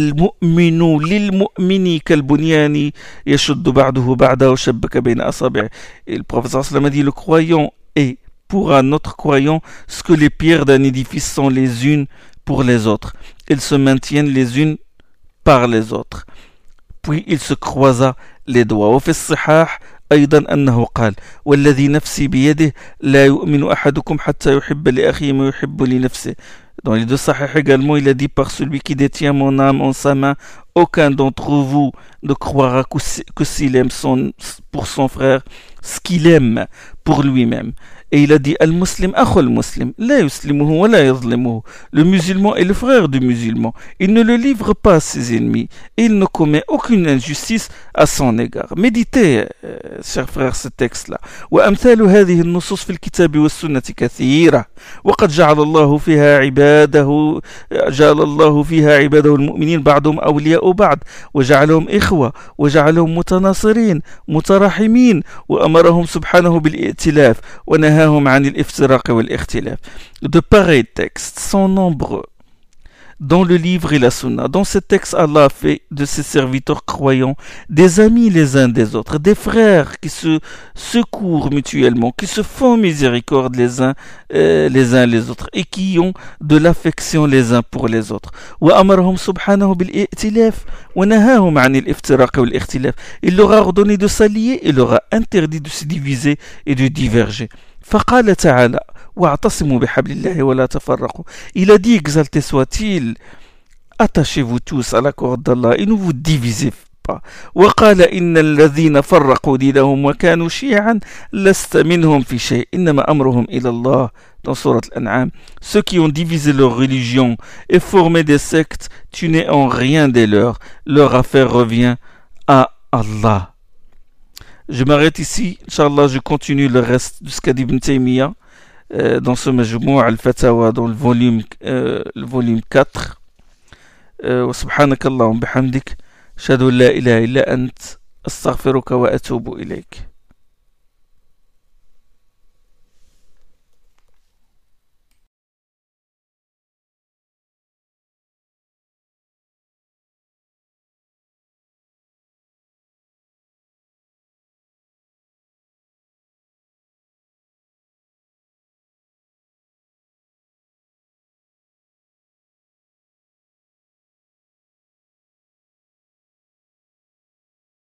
المؤمن للمؤمن كالبنيان يشد بعضه بعضه وشبك بين أصابعه. Et le prophète صلى الله عليه وسلم a dit, le croyant est pour un autre croyant ce que les pierres d'un édifice sont les unes pour les autres. Elles se maintiennent les unes par les autres. Puis il se croisa les doigts. وفي الصحاح أيضا أنه قال والذي نفسي بيده لا يؤمن أحدكم حتى يحب لأخيه ما يحب لنفسه. Dans les deux sahih également, il a dit par celui qui détient mon âme en sa main, aucun d'entre vous ne croira que s'il aime son, pour son frère ce qu'il aime pour lui-même. Et il a dit Al-Muslim akhul Muslim, la yuslimuhu wa la yazlimuhu. Le musulman est le frère du musulman. Il ne le livre pas à ses ennemis. Et il ne commet aucune injustice à son égard. Méditez, euh, chers frères, ce texte-là. وأمثال هذه النصوص في الكتاب والسنة كثيرة. وقد جعل الله فيها عباده جعل الله فيها عباده المؤمنين بعضهم أولياء بعض وجعلهم إخوة وجعلهم متناصرين متراحمين وأمرهم سبحانه بالائتلاف ونهى De pareils textes sont nombreux dans le livre et la sunna. Dans ce texte, Allah a fait de ses serviteurs croyants des amis les uns des autres, des frères qui se secourent mutuellement, qui se font miséricorde les uns euh, les uns les autres et qui ont de l'affection les uns pour les autres. Il leur a ordonné de s'allier et leur a interdit de se diviser et de diverger. فقال تعالى واعتصموا بحبل الله ولا تفرقوا. Il a dit, exalté soit-il, attachez-vous tous à la corde d'Allah et ne vous divisez pas. وقال إن الذين فرقوا دينهم وكانوا شيعا لست منهم في شيء إنما أمرهم إلى الله. Dans Surat Al-An'am, ceux qui ont divisé leur religion et formé des sectes, tu n'es en rien des leurs. Leur affaire revient à Allah. Je m'arrête ici. Inch'Allah, je continue le reste de ce qu'a dit Ibn Taymiyyah euh, dans ce Majmou' al-Fatawa, dans le volume, euh, le volume quatre. Euh, سبحانك اللهم بحمدك أشهد أن لا إله إلا أنت أستغفرك وأتوب إليك.